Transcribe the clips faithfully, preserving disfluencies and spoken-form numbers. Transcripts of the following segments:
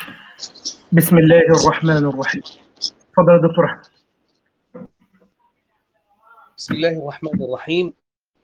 بسم الله الرحمن الرحيم. تفضل يا دكتور أحمد. بسم الله الرحمن الرحيم.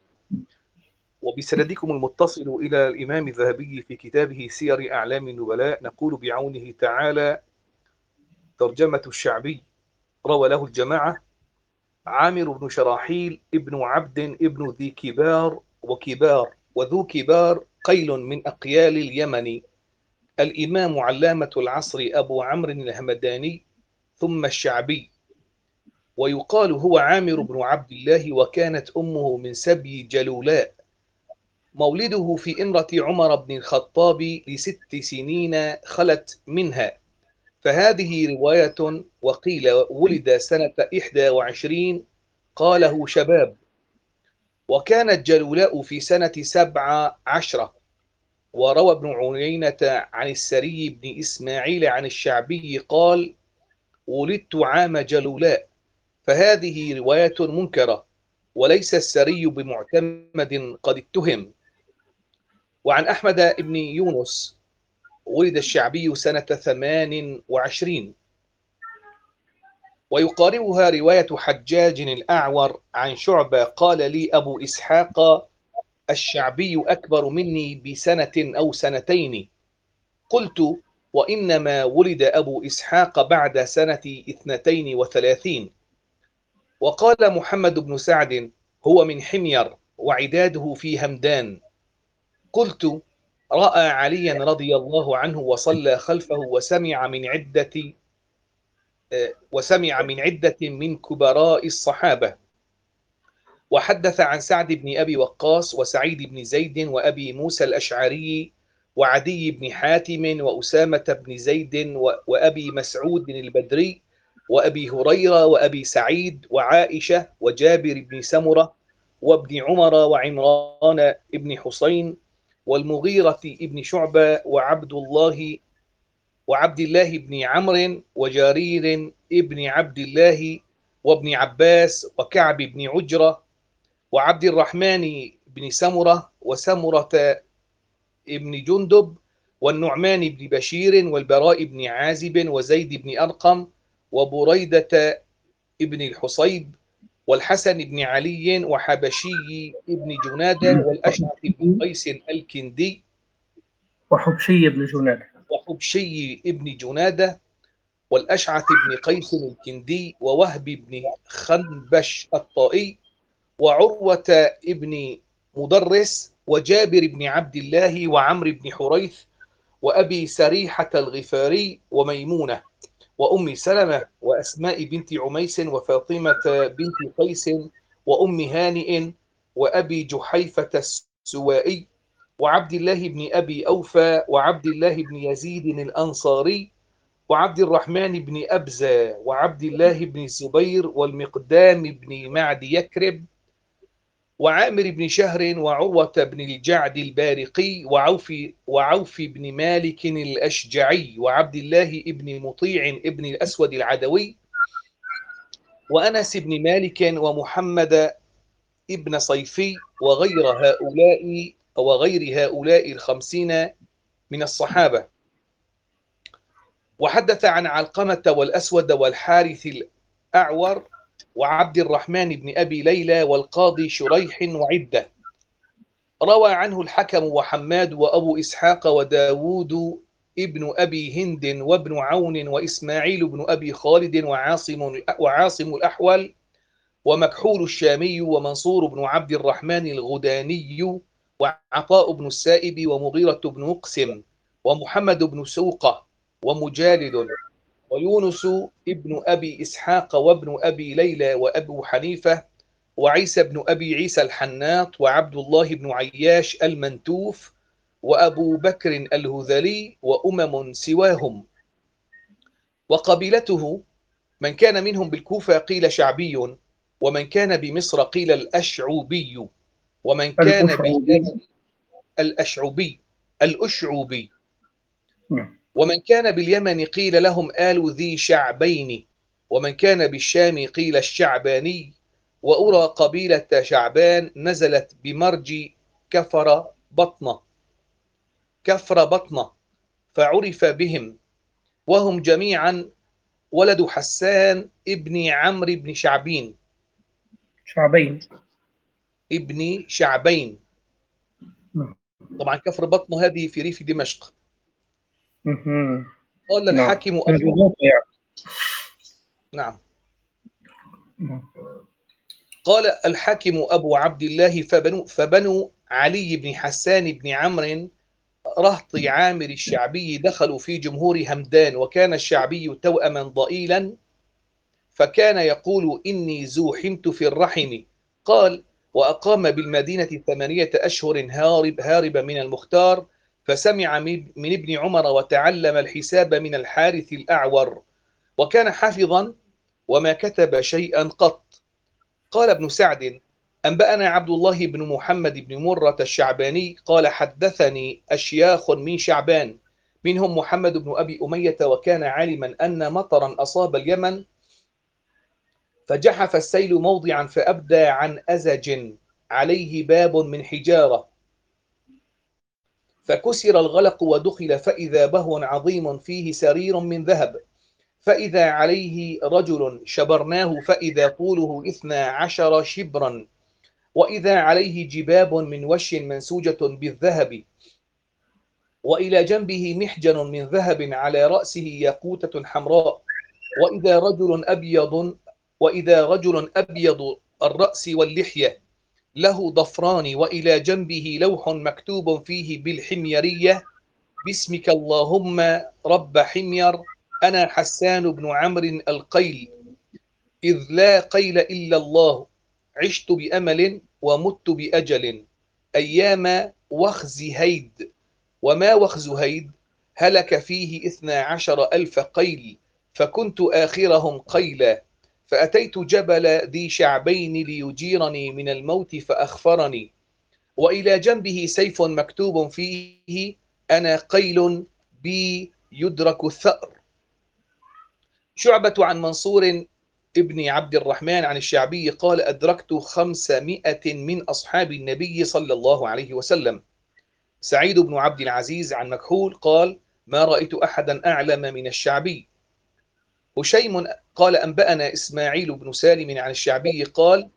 وبسندكم المتصل إلى الإمام الذهبي في كتابه سير أعلام النبلاء نقول بعونه تعالى: ترجمة الشعبي روى له الجماعة عامر بن شراحيل ابن عبد ابن ذي كبار وكبار وذو كبار قيل من أقيال اليمن، الإمام علامة العصر أبو عمرو الهمداني، ثم الشعبي. ويقال هو عامر بن عبد الله، وكانت أمه من سبي جلولاء. مولده في إمرة عمر بن الخطاب لست سنين خلت منها، فهذه رواية. وقيل ولد سنة إحدى وعشرين، قاله شباب. وكانت جلولاء في سنة سبع عشرة. وروى ابن عيينة عن السري بن إسماعيل عن الشعبي قال: ولدت عام جلولاء، فهذه رواية منكرة، وليس السري بمعتمد قد اتهم. وعن أحمد بن يونس ولد الشعبي سنة ثمان وعشرين. ويقاربها رواية حجاج الأعور عن شعبة قال لي أبو إسحاق: الشعبي أكبر مني بسنة أو سنتين. قلت: وإنما ولد أبو إسحاق بعد سنة اثنتين وثلاثين. وقال محمد بن سعد: هو من حمير، وعداده في همدان. قلت: رأى عليا رضي الله عنه وصلى خلفه، وسمع من عدة وسمع من عدة من كبراء الصحابة. وحدث عن سعد بن أبي وقاص وسعيد بن زيد وأبي موسى الأشعري وعدي بن حاتم وأسامة بن زيد وأبي مسعود البدري وأبي هريرة وأبي سعيد وعائشة وجابر بن سمرة وابن عمر وعمران بن حسين والمغيرة بن شعبة وعبد الله وعبد الله بن عمرو وجرير بن عبد الله وابن عباس وكعب بن عجرة وعبد الرحمن بن سمرة وسمرة بن جندب والنعمان بن بشير والبراء بن عازب وزيد بن أرقم وبريدة بن الحصيب والحسن بن علي وحبشي بن جنادة والأشعث بن قيس الكندي وحبشي بن جنادة وحبشي بن جنادة والأشعث بن قيس الكندي ووهب بن خنبش الطائي وعروة بن مدرس وجابر بن عبد الله وعمرو بن حريث وأبي سريحة الغفاري وميمونة وأم سلمة وأسماء بنت عميس وفاطمة بنت قيس وأم هانئ وأبي جحيفة السوائي وعبد الله بن أبي أوفى وعبد الله بن يزيد الأنصاري وعبد الرحمن بن أبزة وعبد الله بن الزبير والمقدام بن معد يكرب وعامر بن شهر وعروة بن الجعد البارقي وعوف, وعوف بن مالك الأشجعي وعبد الله بن مطيع بن الأسود العدوي وأنس بن مالك ومحمد ابن صيفي وغير هؤلاء وغير هؤلاء الخمسين من الصحابة. وحدث عن علقمة والأسود والحارث الأعور وعبد الرحمن بن أبي ليلى والقاضي شريح وعدة. روى عنه الحكم وحماد وأبو إسحاق وداود ابن أبي هند وابن عون وإسماعيل بن أبي خالد وعاصم, وعاصم الأحول ومكحول الشامي ومنصور بن عبد الرحمن الغداني وعطاء بن السائب ومغيرة بن مقسم ومحمد بن سوقة ومجالد ويونس ابن أبي إسحاق وابن أبي ليلى وأبو حنيفة وعيسى بن أبي عيسى الحناط وعبد الله بن عياش المنتوف وأبو بكر الهذلي وأمم سواهم. وقبيلته من كان منهم بالكوفة قيل شعبي، ومن كان بمصر قيل الأشعوبي، ومن كان باليمن الأشعوبي الأشعوبي ومن كان باليمن قيل لهم آل ذي شعبين، ومن كان بالشام قيل الشعباني. وأرى قبيلة شعبان نزلت بمرج كفر بطنة كفر بطنة فعرف بهم، وهم جميعا ولد حسان ابن عمرو بن شعبين شعبين. ابن شعبين. نعم. طبعا كفر بطن هذه في ريف دمشق. مهم. قال نعم. الحاكم من أبو جذوره يعني. نعم نعم. قال الحاكم أبو عبد الله فبنو, فبنو علي بن حسان بن عمرو رهط عامر الشعبي دخلوا في جمهور همدان، وكان الشعبي توأما ضئيلا، فكان يقول إني زوحمت في الرحم. قال وأقام بالمدينة ثمانية أشهر هارب, هارب من المختار، فسمع من ابن عمر وتعلم الحساب من الحارث الأعور، وكان حافظا وما كتب شيئا قط. قال ابن سعد أنبأنا عبد الله بن محمد بن مرة الشعباني قال حدثني أشياخ من شعبان منهم محمد بن أبي أمية، وكان عالما أن مطرا أصاب اليمن فجحف السيل موضعا فأبدى عن أزج عليه باب من حجارة، فكسر الغلق ودخل فإذا بهو عظيم فيه سرير من ذهب، فإذا عليه رجل شبرناه فإذا طوله اثنا عشر شبرا، وإذا عليه جباب من وش منسوجة بالذهب، وإلى جنبه محجن من ذهب على رأسه ياقوتة حمراء، وإذا رجل أبيض وإذا رجل أبيض الرأس واللحية له ضفران، وإلى جنبه لوح مكتوب فيه بالحميرية باسمك اللهم رب حمير أنا حسان بن عمرو القيل، إذ لا قيل إلا الله، عشت بأمل ومت بأجل، أيام وخز هيد، وما وخز هيد هلك فيه اثنا عشر ألف قيل، فكنت آخرهم قيلا، فأتيت جبل ذي شعبين ليجيرني من الموت فأخفرني، وإلى جنبه سيف مكتوب فيه أنا قيل بي يدرك الثأر. شعبة عن منصور ابن عبد الرحمن عن الشعبي قال أدركت خمسمائة من أصحاب النبي صلى الله عليه وسلم. سعيد بن عبد العزيز عن مكحول قال ما رأيت أحدا أعلم من الشعبي. هشيم قال أنبأنا إسماعيل بن سالم عن الشعبي قال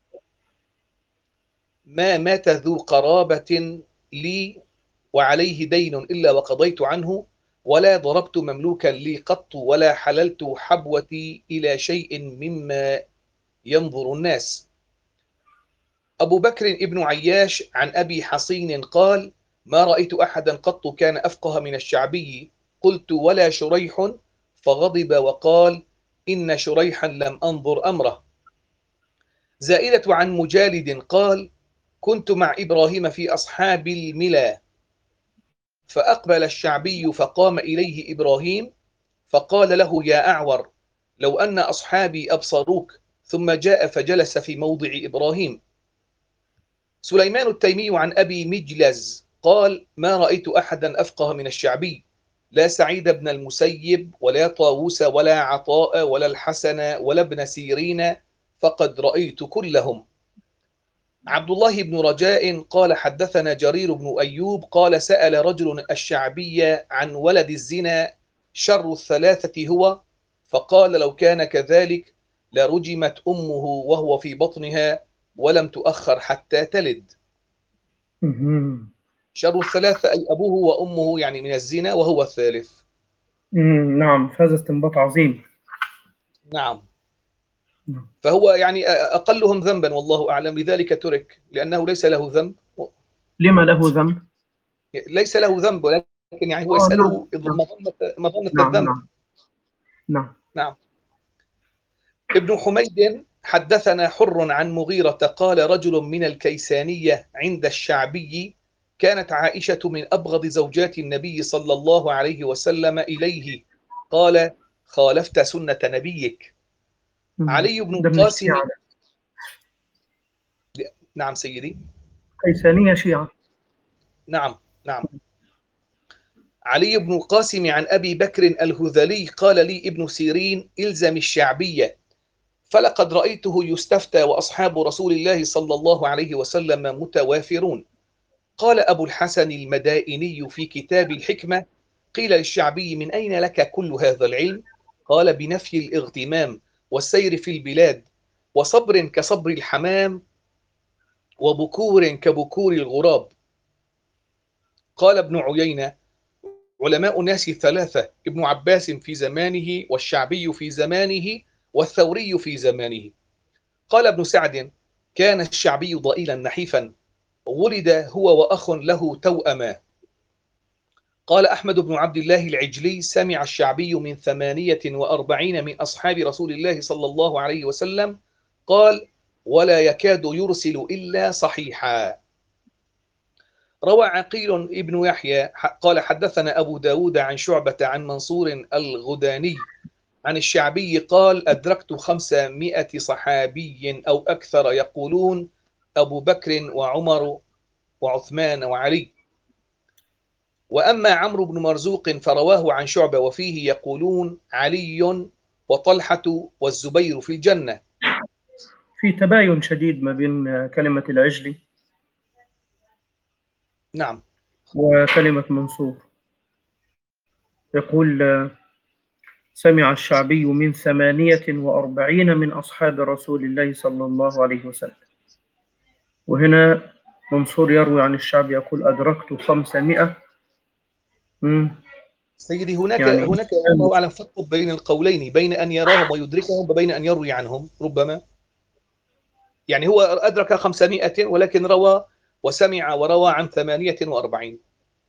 ما مات ذو قرابة لي وعليه دين إلا وقضيت عنه، ولا ضربت مملوكا لي قط، ولا حللت حبوتي إلى شيء مما ينظر الناس. أبو بكر ابن عياش عن أبي حصين قال ما رأيت أحدا قط كان أفقه من الشعبي. قلت ولا شريح؟ فغضب وقال إن شريحا لم أنظر أمره. زائدة عن مجالد قال كنت مع إبراهيم في أصحاب الملا، فأقبل الشعبي فقام إليه إبراهيم فقال له يا أعور لو أن أصحابي أبصروك، ثم جاء فجلس في موضع إبراهيم. سليمان التيمي عن أبي مجلز قال ما رأيت أحدا أفقه من الشعبي، لا سعيد بن المسيب ولا طاووس ولا عطاء ولا الحسن ولا ابن سيرين، فقد رأيت كلهم. عبد الله بن رجاء قال حدثنا جرير بن أيوب قال سأل رجل الشعبي عن ولد الزنا شر الثلاثة هو، فقال لو كان كذلك لرجمت أمه وهو في بطنها ولم تؤخر حتى تلد. مهم. شر الثلاثة أي أبوه وأمه يعني من الزنا وهو الثالث. مم. نعم، هذا استنباط عظيم. نعم. نعم. فهو يعني أقلهم ذنبا والله أعلم، لذلك ترك لأنه ليس له ذنب. لما له ذنب؟ ليس له ذنب، ولكن يعني هو آه يسأله نعم نعم مظنة مظنة نعم الذنب. نعم نعم. نعم. ابن حميد حدثنا حر عن مغيرة قال رجل من الكيسانية عند الشعبي كانت عائشة من أبغض زوجات النبي صلى الله عليه وسلم إليه، قال خالفت سنة نبيك. مم. علي بن ده من القاسم. الشيعة. نعم سيدي. كيسانية شيعة. نعم نعم. علي بن القاسم عن أبي بكر الهذلي قال لي ابن سيرين إلزم الشعبية، فلقد رأيته يستفتى وأصحاب رسول الله صلى الله عليه وسلم متوافرون. قال أبو الحسن المدائني في كتاب الحكمة قيل للشعبي: من أين لك كل هذا العلم؟ قال: بنفي الاغتمام والسير في البلاد وصبر كصبر الحمام وبكور كبكور الغراب. قال ابن عيينة: علماء الناس ثلاثة: ابن عباس في زمانه، والشعبي في زمانه، والثوري في زمانه. قال ابن سعد: كان الشعبي ضئيلا نحيفا، ولد هو وأخ له توأما. قال أحمد بن عبد الله العجلي: سمع الشعبي من ثمانية وأربعين من أصحاب رسول الله صلى الله عليه وسلم. قال: ولا يكاد يرسل إلا صحيحا. روى عقيل ابن يحيى قال: حدثنا أبو داود عن شعبة عن منصور الغداني عن الشعبي قال: أدركت خمسمائة صحابي أو أكثر يقولون أبو بكر وعمر وعثمان وعلي. وأما عمرو بن مرزوق فرواه عن شعبة وفيه يقولون علي وطلحة والزبير في الجنة. في تباين شديد ما بين كلمة العجلي نعم. وكلمة منصور. يقول: سمع الشعبي من ثمانية وأربعين من أصحاب رسول الله صلى الله عليه وسلم. وهنا منصور يروي عن الشعبي يقول: أدركت خمسمائة. مم. سيدي هناك يعني هناك الله أعلم فرق بين القولين، بين أن يراهم ويدركهم وبين أن يروي عنهم. ربما يعني هو أدرك خمسمائة ولكن روى وسمع وروى عن ثمانية وأربعين.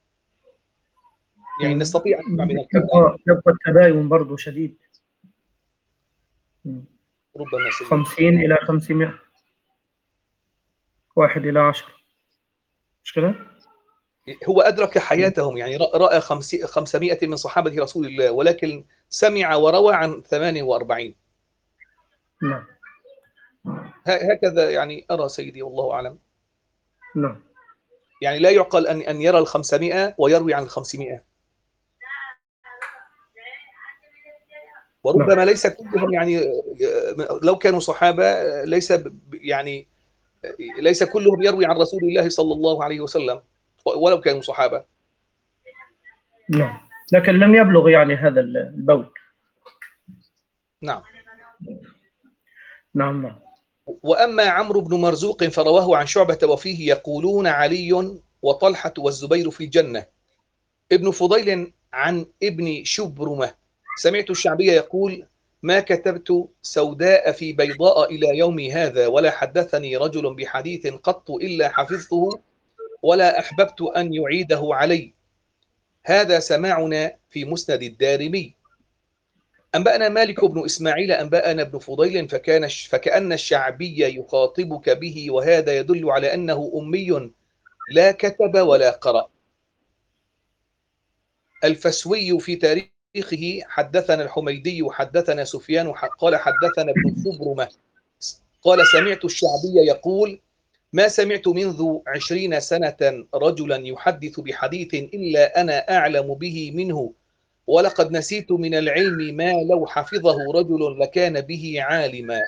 يعني نستطيع أن نسمع من القولين. يبقى, يبقى التباين برضه شديد. ربما سيدي. خمسين إلى خمسمائة، واحد إلى عشرة، مش كده؟ هو أدرك حياتهم، يعني رأى خمسمائة من صحابة رسول الله ولكن سمع وروى عن ثمانية وأربعين. نعم. هكذا يعني أرى سيدي والله أعلم. نعم. يعني لا يعقل أن أن يرى الخمسمائة ويروي عن الخمسمائة. وربما ليس كلهم، يعني لو كانوا صحابة ليس يعني ليس كلهم يروي عن رسول الله صلى الله عليه وسلم ولو كانوا صحابة. نعم، لكن لم يبلغ يعني هذا البول. نعم. نعم. نعم. وأما عمرو بن مرزوق فرواه عن شعبة وفيه يقولون علي وطلحة والزبير في الجنة. ابن فضيل عن ابن شبرمة: سمعت الشعبي يقول: ما كتبت سوداء في بيضاء إلى يومي هذا، ولا حدثني رجل بحديث قط إلا حفظته ولا أحببت أن يعيده علي. هذا سماعنا في مسند الدارمي. أنبأنا مالك بن إسماعيل أنبأنا ابن فضيل فكان فكأن الشعبي يخاطبك به، وهذا يدل على أنه أمي لا كتب ولا قرأ. الفسوي في تاريخه: حدثنا الحميدي حدثنا سفيان قال حدثنا ابن شبرمة قال: سمعت الشعبي يقول: ما سمعت منذ عشرين سنة رجلا يحدث بحديث إلا أنا أعلم به منه، ولقد نسيت من العلم ما لو حفظه رجل لكان به عالما.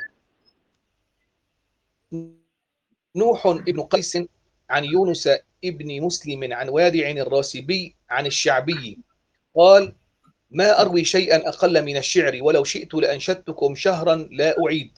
نوح ابن قيس عن يونس ابن مسلم عن وادع الراسبي عن الشعبي قال: ما أروي شيئا أقل من الشعر، ولو شئت لأنشدتكم شهرا لا أعيد.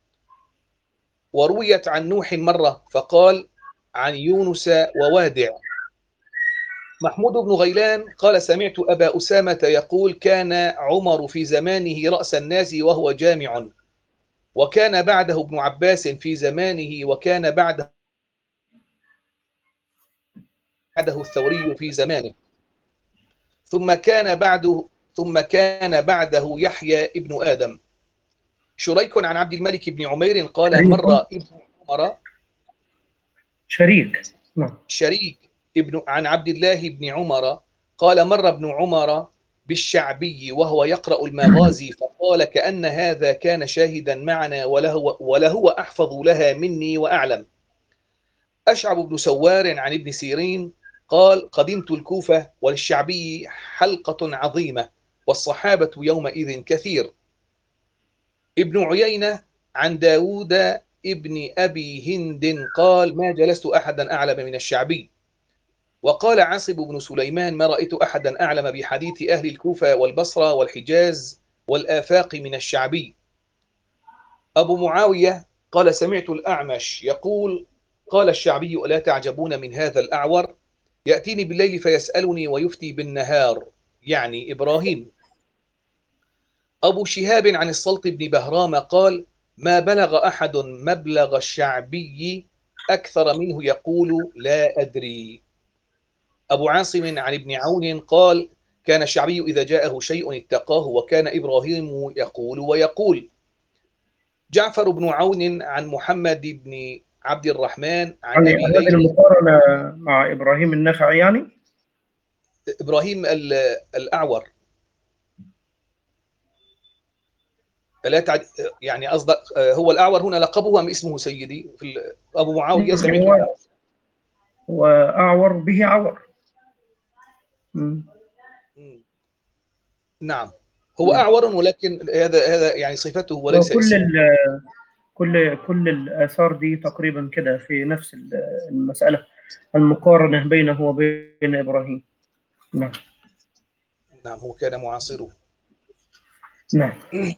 ورويت عن نوح مرة فقال عن يونس ووادع. محمود بن غيلان قال: سمعت أبا أسامة يقول: كان عمر في زمانه رأس الناس وهو جامع، وكان بعده ابن عباس في زمانه، وكان بعده بعده الثوري في زمانه، ثم كان بعده ثم كان بعده يحيى ابن آدم. شريك عن عبد الملك بن عمير قال: مر ابن عمر شريك نعم شريك ابن عن عبد الله بن عمر قال: مر ابن عمر بالشعبي وهو يقرأ المغازي فقال: كأن هذا كان شاهدا معنا ولهو, ولهو أحفظ لها مني وأعلم. أشعب بن سوار عن ابن سيرين قال: قدمت الكوفة وللشعبي حلقة عظيمة والصحابة يومئذ كثير. ابن عيينة عن داود ابن أبي هند قال: ما جلست أحدا أعلم من الشعبي. وقال عاصم بن سليمان: ما رأيت أحدا أعلم بحديث أهل الكوفة والبصرة والحجاز والآفاق من الشعبي. أبو معاوية قال: سمعت الأعمش يقول: قال الشعبي: ألا تعجبون من هذا الأعور؟ يأتيني بالليل فيسألني ويفتي بالنهار، يعني إبراهيم. أبو شهاب عن السلط بن بهرام قال: ما بلغ أحد مبلغ الشعبي أكثر منه يقول لا أدري. أبو عاصم عن ابن عون قال: كان الشعبي إذا جاءه شيء اتقاه، وكان إبراهيم يقول ويقول. جعفر بن عون عن محمد بن عبد الرحمن عن يعني أبي هذه ليلى. المقارنة مع إبراهيم النخعي يعني؟ إبراهيم الأعور، لا تعد يعني قصدك هو الأعور هنا لقبه أم اسمه سيدي؟ في أبو معاوية سمعت هو وأعور به عور. مم. نعم، هو أعور، ولكن هذا هذا يعني صفته وليس وكل اسمه. ال كل كل الآثار دي تقريبا كده في نفس المسألة، المقارنة بينه وبين إبراهيم. نعم. نعم، هو كان معاصره. نعم.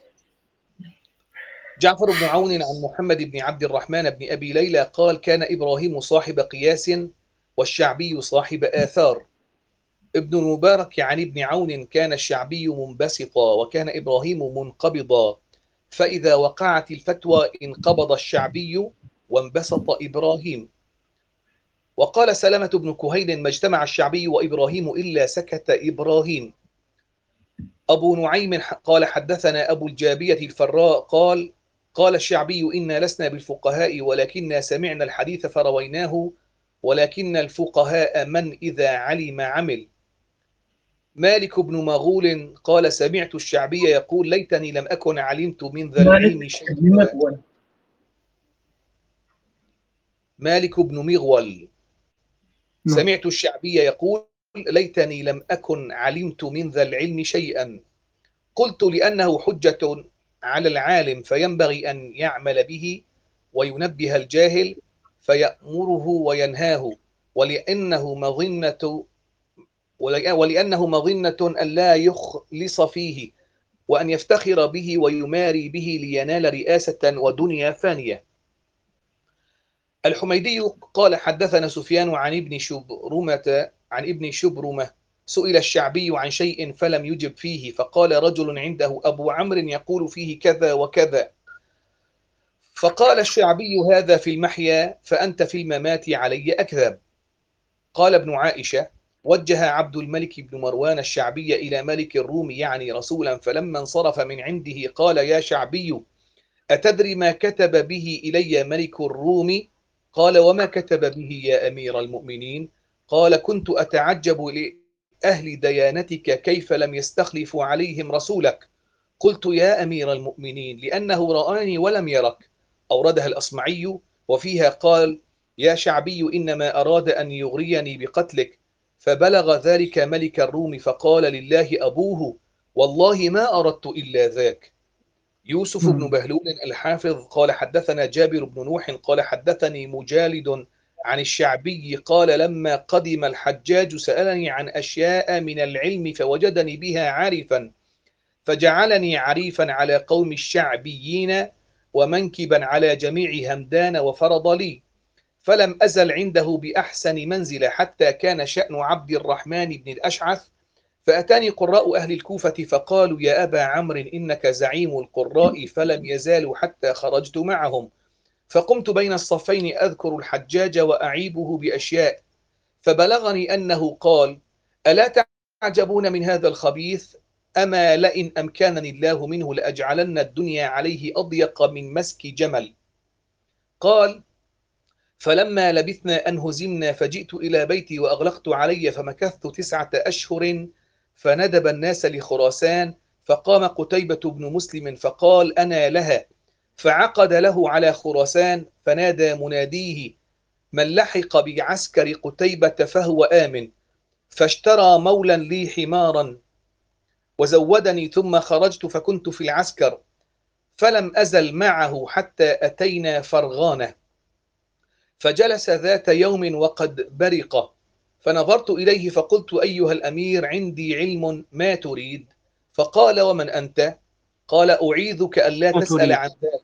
جعفر بن عون عن محمد بن عبد الرحمن بن أبي ليلى قال: كان إبراهيم صاحب قياس، والشعبي صاحب آثار. ابن المبارك عن ابن عون: كان الشعبي منبسطا، وكان إبراهيم منقبضا، فإذا وقعت الفتوى انقبض الشعبي وانبسط إبراهيم. وقال سلمة بن كهيل: ما اجتمع الشعبي وإبراهيم إلا سكت إبراهيم. أبو نعيم قال: حدثنا أبو الجابية الفراء قال: قال الشعبي: إنا لسنا بالفقهاء، ولكننا سمعنا الحديث فرويناه، ولكن الفقهاء من إذا علم عمل. مالك بن مغول قال: سمعت الشعبي يقول: ليتني لم أكن علمت من ذا العلم مالك بن شيئا. مغول. مالك بن مغول: نعم. سمعت الشعبي يقول: ليتني لم أكن علمت من ذا العلم شيئا. قلت: لأنه حجة على العالم، فينبغي أن يعمل به وينبه الجاهل فيأمره وينهاه، ولأنه مظنة ولأنه مظنة أن لا يخلص فيه، وأن يفتخر به ويماري به لينال رئاسة ودنيا فانية. الحميدي قال: حدثنا سفيان عن ابن شبرمة عن ابن شبرمة سئل الشعبي عن شيء فلم يجب فيه، فقال رجل عنده: أبو عمرو يقول فيه كذا وكذا. فقال الشعبي: هذا في المحيا، فأنت في الممات علي أكذب. قال ابن عائشة: وجه عبد الملك بن مروان الشعبي إلى ملك الروم يعني رسولا، فلما انصرف من عنده قال: يا شعبي، أتدري ما كتب به إلي ملك الروم؟ قال: وما كتب به يا أمير المؤمنين؟ قال: كنت أتعجب لأهل ديانتك كيف لم يستخلفوا عليهم رسولك. قلت: يا أمير المؤمنين، لأنه رآني ولم يرك. أوردها الأصمعي، وفيها قال: يا شعبي، إنما أراد أن يغريني بقتلك. فبلغ ذلك ملك الروم، فقال: لله أبوه، والله ما أردت إلا ذاك. يوسف بن نعم. بهلول الحافظ قال: حدثنا جابر بن نوح قال: حدثني مجالد عن الشعبي قال: لما قدم الحجاج سألني عن أشياء من العلم فوجدني بها عارفا، فجعلني عريفا على قوم الشعبيين ومنكبا على جميع همدان، وفرض لي، فلم أزل عنده بأحسن منزل حتى كان شأن عبد الرحمن بن الأشعث. فأتاني قراء أهل الكوفة فقالوا: يا أبا عمرو، إنك زعيم القراء، فلم يزالوا حتى خرجت معهم، فقمت بين الصفين أذكر الحجاج وأعيبه بأشياء، فبلغني أنه قال: ألا تعجبون من هذا الخبيث؟ أما لئن أمكنني الله منه لأجعلن الدنيا عليه أضيق من مسك جمل. قال: فلما لبثنا أن هزمنا فجئت إلى بيتي وأغلقت علي، فمكثت تسعة أشهر، فندب الناس لخراسان، فقام قتيبة بن مسلم فقال: أنا لها، فعقد له على خراسان، فنادى مناديه: من لحق بعسكر قتيبة فهو آمن. فاشترى مولا لي حمارا وزودني، ثم خرجت فكنت في العسكر، فلم أزل معه حتى أتينا فرغانة، فجلس ذات يوم وقد برق، فنظرت إليه فقلت أيها الأمير عندي علم ما تريد؟ فقال ومن أنت؟ قال أعيذك ألا ما تسأل تريد. عن ذلك.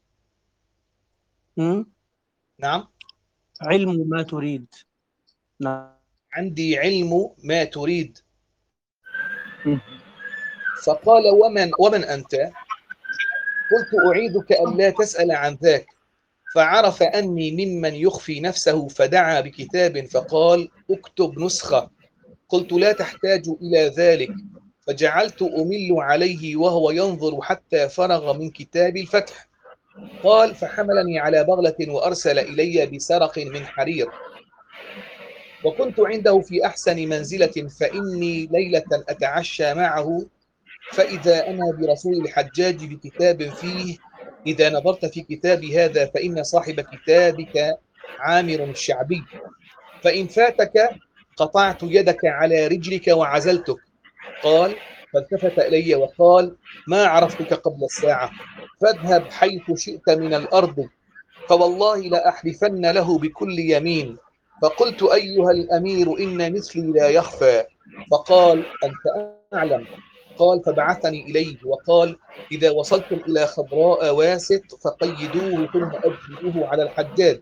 م? نعم. علم ما تريد. نعم. عندي علم ما تريد. م. فقال ومن, ومن أنت؟ قلت أعيذك ألا تسأل عن ذاك. فعرف أني ممن يخفي نفسه فدعا بكتاب فقال اكتب نسخة. قلت لا تحتاج إلى ذلك، فجعلت أمل عليه وهو ينظر حتى فرغ من كتاب الفتح. قال فحملني على بغلة وأرسل إلي بسرق من حرير، وكنت عنده في أحسن منزلة، فإني ليلة أتعشى معه فإذا أنا برسول الحجاج بكتاب فيه إذا نظرت في كتاب هذا فإن صاحب كتابك عامر الشعبي، فإن فاتك قطعت يدك على رجلك وعزلتك. قال فالتفت إلي وقال ما عرفتك قبل الساعة، فاذهب حيث شئت من الأرض، فوالله لأحلفن له بكل يمين. فقلت أيها الأمير إن مثلي لا يخفى. فقال أنت أعلم. قال فبعثني إليه وقال إذا وصلتم إلى خضراء واسط فقيدوه ثم أدخلوه على الحجاج.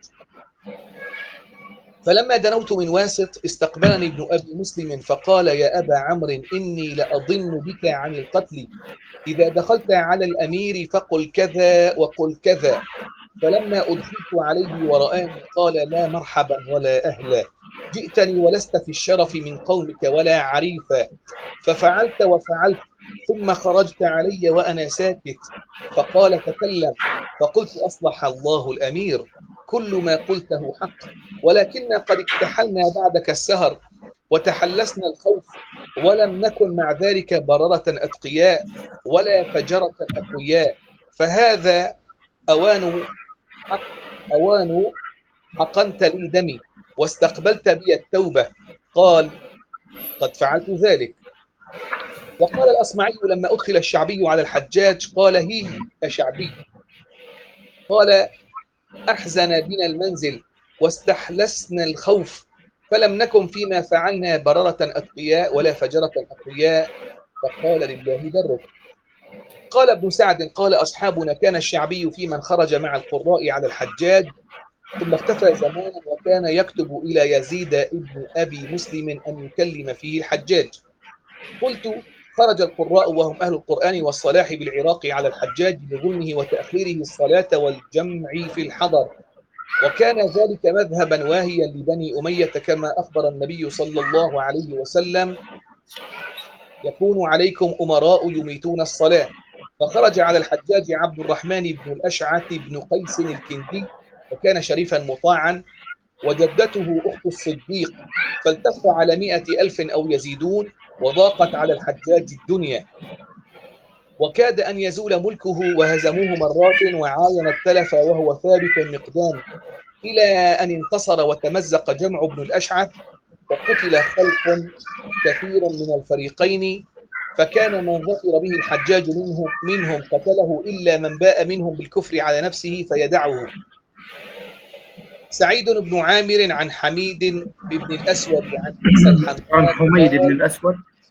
فلما دنوت من واسط استقبلني ابن أبي مسلم فقال يا أبا عمرو إني لأظن بك عن القتل، إذا دخلت على الأمير فقل كذا وقل كذا. فلما أدخلت عليه ورآني قال لا مرحبا ولا أهلا، جئتني ولست في الشرف من قومك ولا عريفا، ففعلت وفعلت، ثم خرجت علي وأنا ساكت. فقال تكلم. فقلت أصلح الله الأمير، كل ما قلته حق، ولكن قد اكتحلنا بعدك السهر وتحلسنا الخوف، ولم نكن مع ذلك بررة أتقياء ولا فجرة أقوياء، فهذا أوان حق أوان حقنت لي دمي واستقبلت بي التوبة. قال قد فعلت ذلك. وقال الأصمعي لما أدخل الشعبي على الحجاج قال هي شعبي، قال أحزن بنا المنزل واستحلسنا الخوف، فلم نكن فيما فعلنا بررة أتقياء ولا فجرة أقوياء، فقال لله درك. قال ابن سعد قال أصحابنا كان الشعبي في من خرج مع القراء على الحجاج ثم اختفى زمانا وكان يكتب إلى يزيد ابن أبي مسلم أن يكلم فيه الحجاج. قلت خرج القراء وهم أهل القرآن والصلاح بالعراق على الحجاج لظلمه وتأخيره الصلاة والجمع في الحضر، وكان ذلك مذهبا واهيا لبني أمية كما أخبر النبي صلى الله عليه وسلم يكون عليكم أمراء يميتون الصلاة. فخرج على الحجاج عبد الرحمن بن الأشعث بن قيس الكندي وكان شريفا مطاعا وجدته أخت الصديق، فالتف على مئة ألف أو يزيدون، وضاقت على الحجاج الدنيا وكاد أن يزول ملكه وهزموه مرات وعاين التلف وهو ثابت المقدام، إلى أن انتصر وتمزق جمع ابن الأشعث وقتل خلق كثير من الفريقين، فكان من ظفر به الحجاج منهم, منهم قتله إلا من باء منهم بالكفر على نفسه فيدعه. سعيد بن عامر عن حميد بن الأسود عن عيسى الحناط عن حميد بن الأسود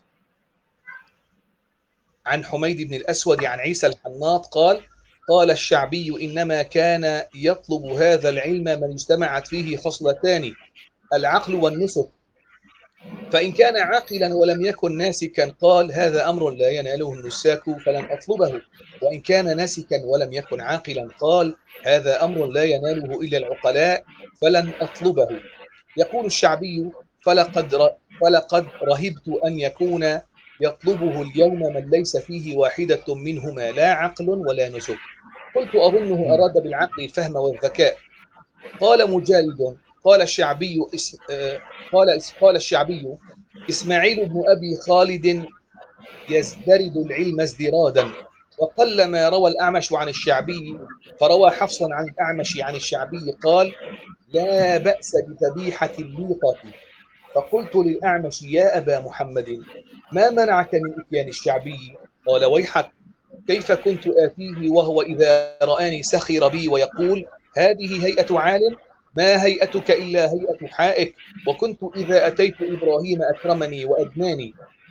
عن حميد بن الأسود عن عيسى الحناط قال قال الشعبي إنما كان يطلب هذا العلم من اجتمعت فيه خصلتان العقل والنسك، فإن كان عاقلا ولم يكن ناسكا قال هذا أمر لا يناله النساك فلن أطلبه، وإن كان ناسكا ولم يكن عاقلا قال هذا أمر لا يناله إلا العقلاء فلن أطلبه. يقول الشعبي فلقد, فلقد رهبت أن يكون يطلبه اليوم من ليس فيه واحدة منهما لا عقل ولا نسك. قلت أظنه أراد بالعقل الفهم والذكاء. قال مجالد قال الشعبي قال قال الشعبي إسماعيل بن أبي خالد يزدرد العلم ازدرادا، وقلما روى الأعمش عن الشعبي، فروى حفص عن الأعمش عن الشعبي قال لا بأس بذبيحة الليقة. فقلت للأعمش يا أبا محمد ما منعك من إتيان الشعبي؟ قال ويحك كيف كنت آتيه وهو إذا رآني سخر بي ويقول هذه هيئة عالم، ما هيئتك إلا هيئة حائك، وكنت إذا أتيت إبراهيم أكرمني وأدناني.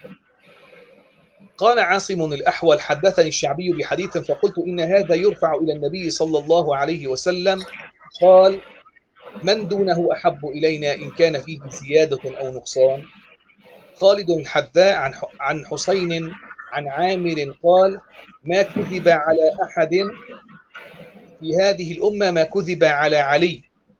قال عاصم الأحول حدثني الشعبي بحديث فقلت إن هذا يرفع إلى النبي صلى الله عليه وسلم، قال من دونه أحب إلينا إن كان فيه زيادة أو نقصان. خالد الحذاء عن عن حسين عن عامر قال ما كذب على أحد في هذه الأمة ما كذب على علي.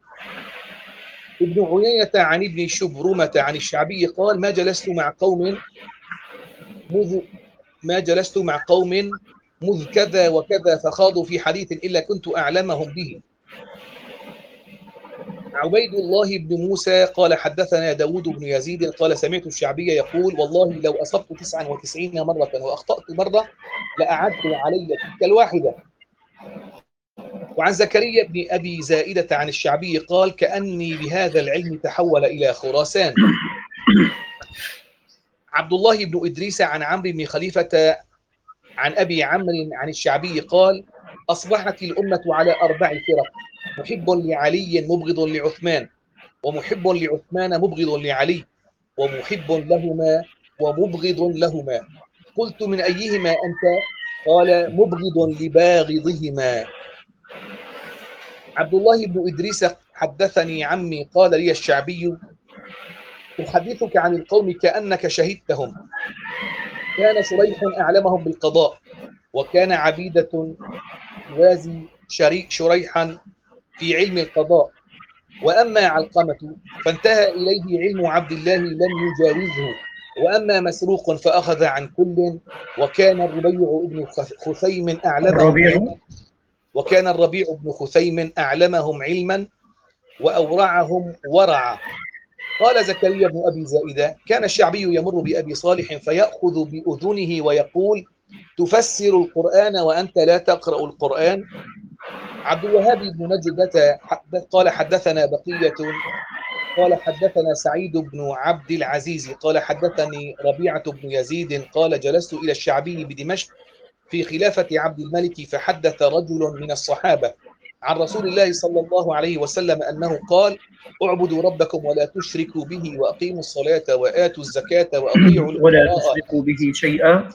ابن عيينة عن ابن شبرمة عن الشعبي قال ما جلست مع قوم مذ ما جلست مع قوم مذ كذا وكذا فخاضوا في حديث إلا كنت أعلمهم به. عبيد الله بن موسى قال حدثنا داود بن يزيد قال سمعت الشعبي يقول والله لو أصبت تسعا وتسعين مرة وأخطأت مرة لأعد علي تلك الواحدة. وعن زكريا بن أبي زائدة عن الشعبي قال كأني بهذا العلم تحول إلى خراسان. عبد الله بن إدريس عن عمرو بن خليفة عن أبي عمرو عن الشعبي قال أصبحت الأمة على أربع فرق، محب لعلي مبغض لعثمان، ومحب لعثمان مبغض لعلي، ومحب لهما ومبغض لهما. قلت من أيهما أنت؟ قال مبغض لباغضهما. عبد الله بن إدريس حدثني عمي قال لي الشعبي أحدثك عن القوم كأنك شهدتهم. كان شريح أعلمهم بالقضاء، وكان عبيدة يوازي شريحا في علم القضاء. وأما علقمة فانتهى إليه علم عبد الله لم يجاوزه. وأما مسروق فأخذ عن كل. وكان الربيع بن خثيم أعلمهم علما وكان الربيع بن خثيم أعلمهم علما وأورعهم ورعا. قال زكريا بن أبي زائدة كان الشعبي يمر بأبي صالح فيأخذ بأذنه ويقول تفسر القرآن وأنت لا تقرأ القرآن. عبد الوهاب بن نجدة قال حدثنا بقية قال حدثنا سعيد بن عبد العزيز قال حدثني ربيعة بن يزيد قال جلست إلى الشعبي بدمشق في خلافة عبد الملك فحدث رجل من الصحابة عن رسول الله صلى الله عليه وسلم أنه قال اعبدوا ربكم ولا تشركوا به وأقيموا الصلاة وآتوا الزكاة وأطيعوا ولا الأمراء تشركوا به شيئا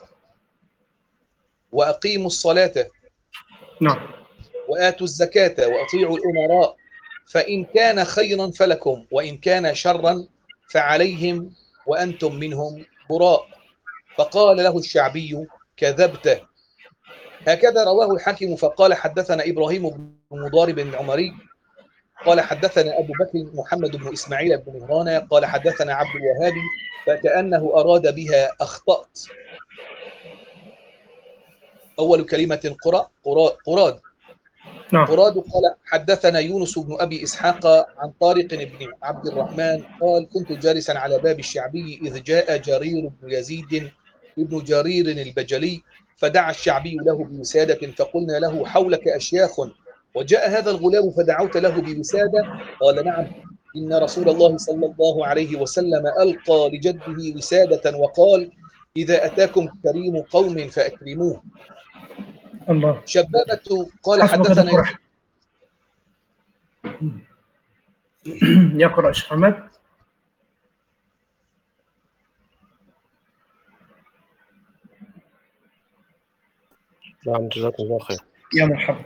وأقيموا الصلاة نعم وآتوا الزكاة وأطيعوا الأمراء فإن كان خيرا فلكم وإن كان شرا فعليهم وأنتم منهم براء. فقال له الشعبي كذبت. هكذا رواه الحاكم. فقال حدثنا إبراهيم بن مضارب العمري قال حدثنا أبو بكر محمد بن إسماعيل بن مهران قال حدثنا عبد الوهاب فكأنه أراد بها أخطأت. أول كلمة قرى قراد نعم قراد قال حدثنا يونس بن أبي إسحاق عن طارق بن عبد الرحمن قال كنت جالسا على باب الشعبي إذ جاء جرير بن يزيد ابن جرير البجلي فدعا الشعبي له بوسادة فقلنا له حولك أشياخ وجاء هذا الغلام فدعوت له بوسادة قال نعم إن رسول الله صلى الله عليه وسلم ألقى لجده وسادة وقال إذا أتاكم كريم قوم فأكرموه. الله شبابة قال حسبك حدثنا دكتور أحمد. يقرأ شيخ أحمد. نعم جزاكم الله خير. يا مرحبا.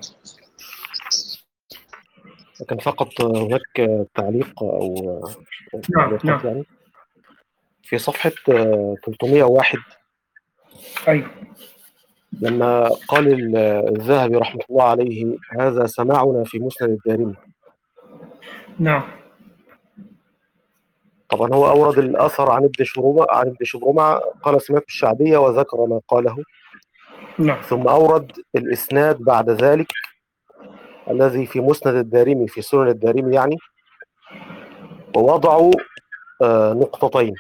لكن فقط هناك تعليق أو نعم نعم يعني في صفحة ثلاثمائة وواحد أي لما قال الذهبي رحمة الله عليه هذا سماعنا في مسند الدارمي. نعم طبعا هو أورد الأثر عن ابن شبرمة عن ابن شبرمة قال سمعت الشعبية وذكر ما قاله. نعم ثم أورد الإسناد بعد ذلك الذي في مسند الدارمي في سنن الدارمي يعني ووضعوا آه نقطتين.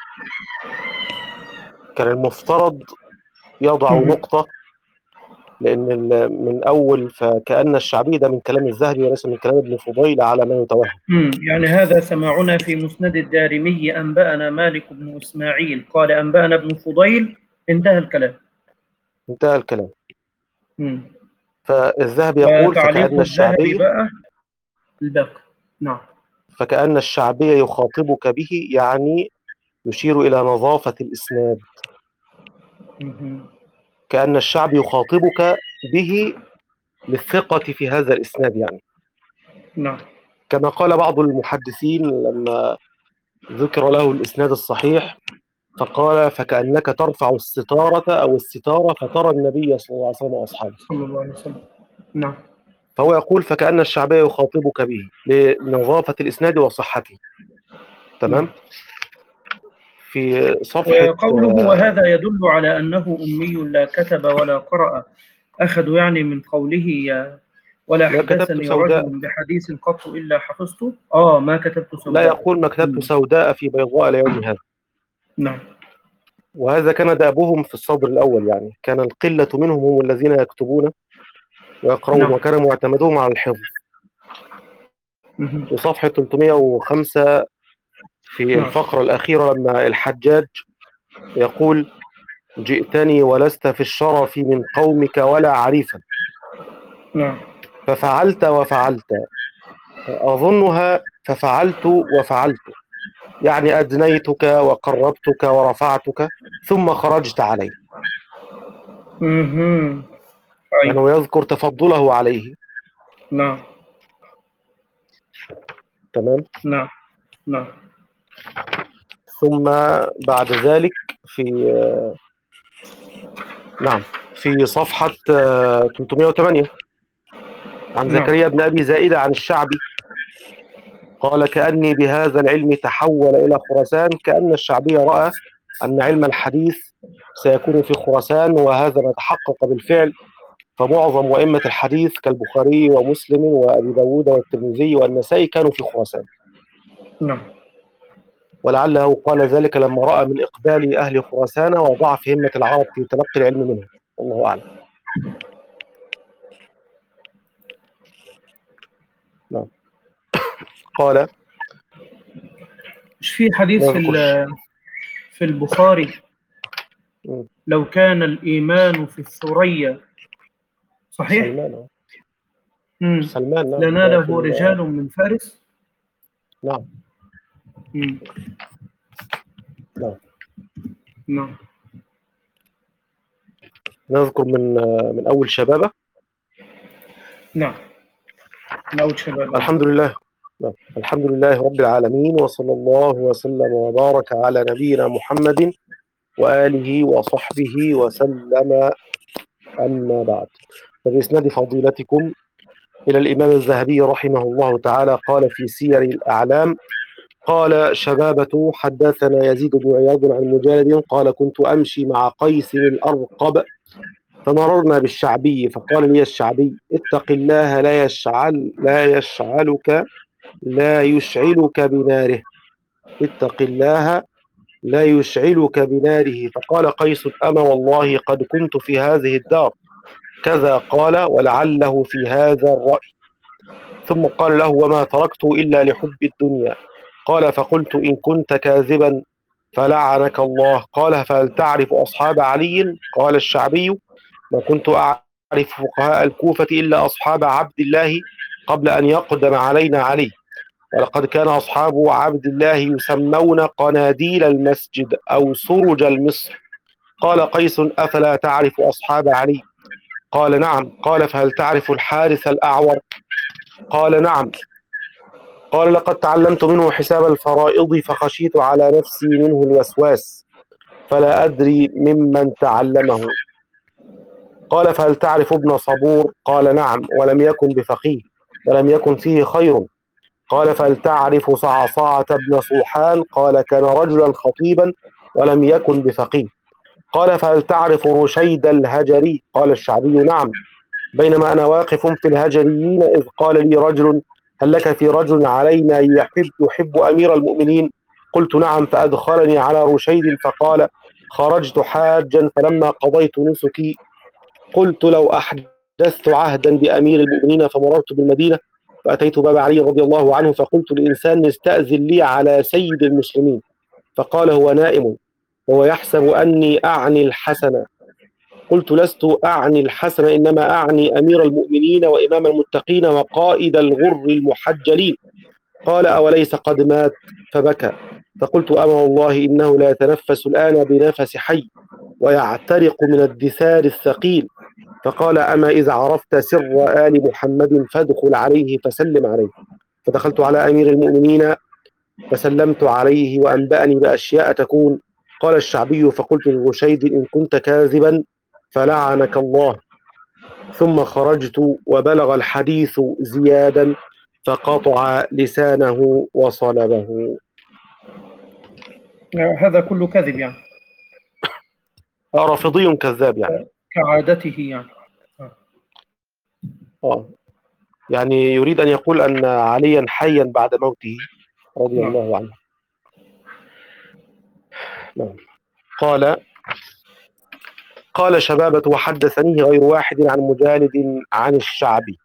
كان المفترض يضع نقطة لأن من أول فكأن الشعبي ده من كلام الذهبي وليس من كلام ابن فضيل على ما يتوهم. يعني هذا سماعنا في مسند الدارمي أنبأنا مالك بن إسماعيل قال أنبأنا ابن فضيل انتهى الكلام. انتهى الكلام. مم. فالذهبي يقول وتعليق فكأن الشعبي بقى الباقي. نعم فكأن الشعبي يخاطبك به، يعني يشير إلى نظافة الإسناد. مهم. كأن الشعب يخاطبك به للثقة في هذا الإسناد، يعني نعم. كما قال بعض المحدثين لما ذكر له الإسناد الصحيح فقال: فكأنك ترفع الستارة أو الستارة فترى النبي صلى الله عليه وسلم وأصحابه. صلى الله عليه وسلم. نعم. فهو يقول: فكأن الشعبي يخاطبك به لنظافة الإسناد وصحته. تمام. نعم. في صفحة قوله وهذا يدل على أنه أمي لا كتب ولا قرأ، أخذوا يعني من قوله ولا ما كتبت حدثني سوداء، رجل بحديث قط إلا حفظته. آه ما كتبت لا سوداء. يقول ما كتبت مم. سوداء في بيضاء ليوم هذا. نعم. وهذا كان دأبهم في الصدر الأول، يعني كان القلة منهم هم الذين يكتبون ويقرؤون، نعم. وكان معتمدهم على الحفظ. مهم. في صفحة ثلاثمائة وخمسة في نعم. الفقرة الأخيرة لما الحجاج يقول: جئتني ولست في الشرف من قومك ولا عريفا، نعم. ففعلت وفعلت، أظنها ففعلت وفعلت، يعني أدنيتك وقربتك ورفعتك ثم خرجت عليه. مهم. يعني أيوة. يذكر تفضله عليه. نعم. تمام. نعم. نعم. ثم بعد ذلك في نعم في صفحة ثلاثمائة وثمانية عن نعم. زكريا بن أبي زائدة عن الشعبي قال: كأني بهذا العلم تحول إلى خراسان. كأن الشعبي رأى أن علم الحديث سيكون في خراسان، وهذا ما تحقق بالفعل، فمعظم أئمة الحديث كالبخاري ومسلم وأبي داود والترمذي والنسائي كانوا في خراسان. نعم. ولعله قال ذلك لما رأى من إقبال أهل خراسان وضعف همة العرب في تلقي العلم منهم، والله أعلم. نعم. قال: مش في حديث في نذكر ال- في البخاري مم. لو كان الإيمان في الثريا صحيح سلمان مم. سلمان نعم. ده في لناله ال- رجال من فارس. نعم مم. نعم نعم. نذكر من من أول شبابه. نعم. من أول شباب. الحمد لله. نعم. الحمد لله رب العالمين، وصلى الله وسلم وبارك على نبينا محمد وآله وصحبه وسلم. أما بعد، فبإسناد فضيلتكم إلى الإمام الذهبي رحمه الله تعالى قال في سير الأعلام: قال شبابة: حدثنا يزيد بن عياض عن مجالد قال: كنت أمشي مع قيس الأرقب فمررنا بالشعبي، فقال لي الشعبي: اتق الله لا يشعل لا يشعلك لا يشعلك بناره، اتق الله لا يشعلك بناره. فقال قيس: أما والله قد كنت في هذه الدار كذا قال، ولعله في هذا الرأي. ثم قال له: وما تركت إلا لحب الدنيا. قال: فقلت: إن كنت كاذبا فلعنك الله. قال: فهل تعرف أصحاب علي؟ قال الشعبي: ما كنت أعرف فقهاء الكوفة إلا أصحاب عبد الله قبل أن يقدم علينا علي، ولقد كان أصحاب عبد الله يسمون قناديل المسجد أو سرج المصر. قال قيس: أفلا تعرف أصحاب علي؟ قال: نعم. قال: فهل تعرف الحارث الأعور؟ قال: نعم. قال: لقد تعلمت منه حساب الفرائض فخشيت على نفسي منه الوسواس، فلا أدري ممن تعلمه. قال: فهل تعرف ابن صبور؟ قال: نعم، ولم يكن بفقيه ولم يكن فيه خير. قال: فهل تعرف صعصعة بن صوحان؟ قال: كان رجلا خطيبا ولم يكن بفقيه. قال: فهل تعرف رشيد الهجري؟ قال الشعبي: نعم. بينما أنا واقف في الهجريين إذ قال لي رجل: هل لك في رجل علينا يحب يحب أمير المؤمنين؟ قلت: نعم. فأدخلني على رشيد فقال: خرجت حاجا فلما قضيت نسكي قلت: لو أحدثت عهدا بأمير المؤمنين فمررت بالمدينة فأتيت باب علي رضي الله عنه فقلت لإنسان: استأذن لي على سيد المسلمين، فقال: هو نائم وهو يحسب أني أعني الحسن. قلت: لست أعني الحسن، إنما أعني أمير المؤمنين وإمام المتقين وقائد الغر المحجلين. قال أوليس قد مات؟ فبكى. فقلت أما والله إنه لا يتنفس الآن بنفس حي ويعترق من الدثار الثقيل. فقال أما إذا عرفت سر آل محمد فادخل عليه فسلم عليه. فدخلت على أمير المؤمنين فسلمت عليه وأنبأني بأشياء تكون. قال الشعبي فقلت لرشيد إن كنت كاذبا فلعنك الله. ثم خرجت وبلغ الحديث زيادا فقطع لسانه وصلبه. هذا كله كذب يعني، رافضي كذاب يعني. كعادته يعني. آه. يعني يريد أن يقول أن عليا حيا بعد موته رضي نعم. الله عنه. نعم. قال قال شبابة وحدثني غير واحد عن مجالد عن الشعبي.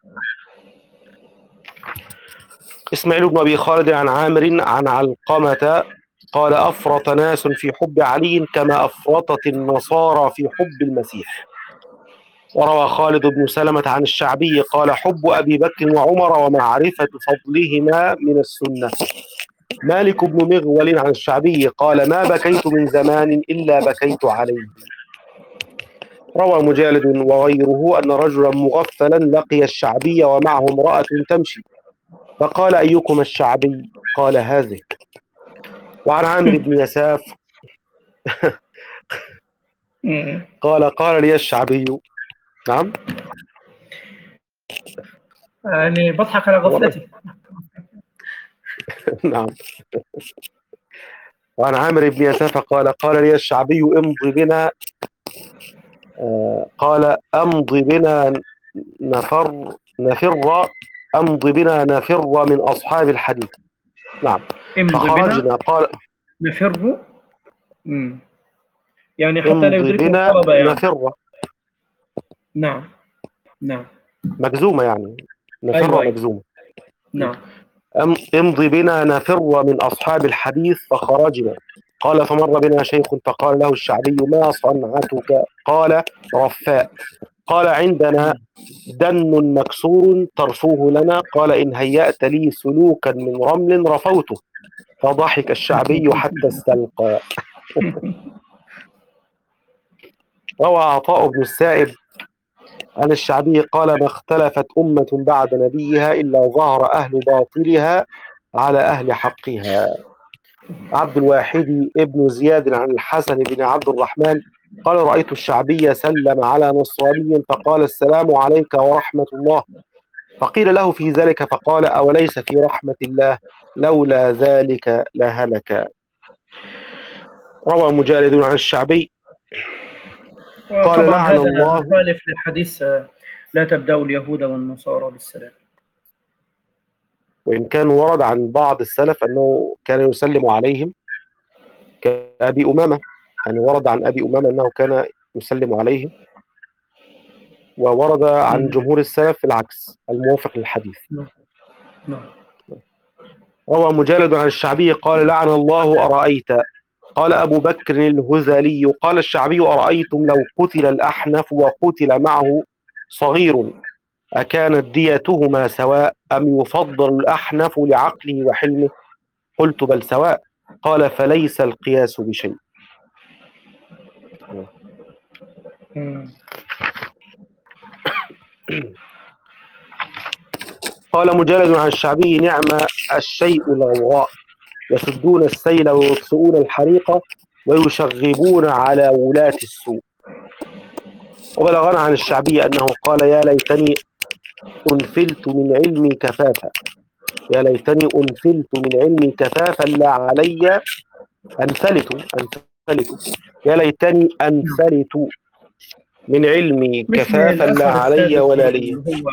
إسماعيل بن أبي خالد عن عامر عن علقمة قال أفرط ناس في حب علي كما أفرطت النصارى في حب المسيح. وروى خالد بن سلمة عن الشعبي قال حب أبي بكر وعمر ومعرفة فضلهما من السنة. مالك بن مغول عن الشعبي قال ما بكيت من زمان إلا بكيت عليه. روى مجالد وغيره أن رجلا مغفلا لقي الشعبي ومعه امرأة تمشي فقال أيكم الشعبي؟ قال هذه. وعن عامر بن يساف قال قال لي الشعبي. نعم. يعني بضحك على غفلتي. نعم. وعن عامر بن يساف قال قال لي الشعبي امضي بنا آه قال امضي بنا نفر نفر امضي بنا نفر من اصحاب الحديث. نعم. فخرجنا قال نفر مم. يعني حتى لا امضي يدركه بنا الطلبة يعني. نفر. نعم نعم مجزومة يعني نفر. أيوة. مجزومة. نعم. امضي بنا نفر من أصحاب الحديث فخرجنا. قال فمر بنا شيخ فقال له الشعبي ما صنعتك؟ قال رفاء. قال عندنا دن مكسور ترفوه لنا. قال إن هيأت لي سلوكا من رمل رفوته. فضحك الشعبي حتى استلقى. روى عطاء بن السائب عن الشعبي قال ما اختلفت أمة بعد نبيها إلا ظهر أهل باطلها على أهل حقها. عبد الواحد ابن زياد عن الحسن بن عبد الرحمن قال رأيت الشعبي سلم على نصراني فقال السلام عليك ورحمة الله. فقيل له في ذلك فقال أوليس في رحمة الله لولا ذلك لهلك. روى مجالد عن الشعبي قال طبعا لعن هذا الله. مخالف للحديث لا تبدأوا اليهود والنصارى بالسلام. وإن كان ورد عن بعض السلف أنه كان يسلم عليهم كأبي أمامة. يعني ورد عن أبي أمامة أنه كان يسلم عليهم. وورد عن جمهور السلف العكس الموافق للحديث. روى مجالد عن الشعبي قال لعن الله أرأيت. قال أبو بكر الهذلي قال الشعبي أرأيتم لو قتل الأحنف وقتل معه صغير أكانت ديتهما سواء أم يفضل الأحنف لعقله وحلمه؟ قلت بل سواء. قال فليس القياس بشيء. قال مجالد عن الشعبي نعم الشيء الغواء يسدون السيل ويطفئون الحريق ويشغبون على ولاة السوء. وبلغنا عن الشعبي أنه قال يا ليتني أنفلت من علمي كفافا. يا ليتني أنفلت من علمي كفافا لا علي أنفلت أنفلت يا ليتني أنفلت من علمي كفافا لا علي ولا لي.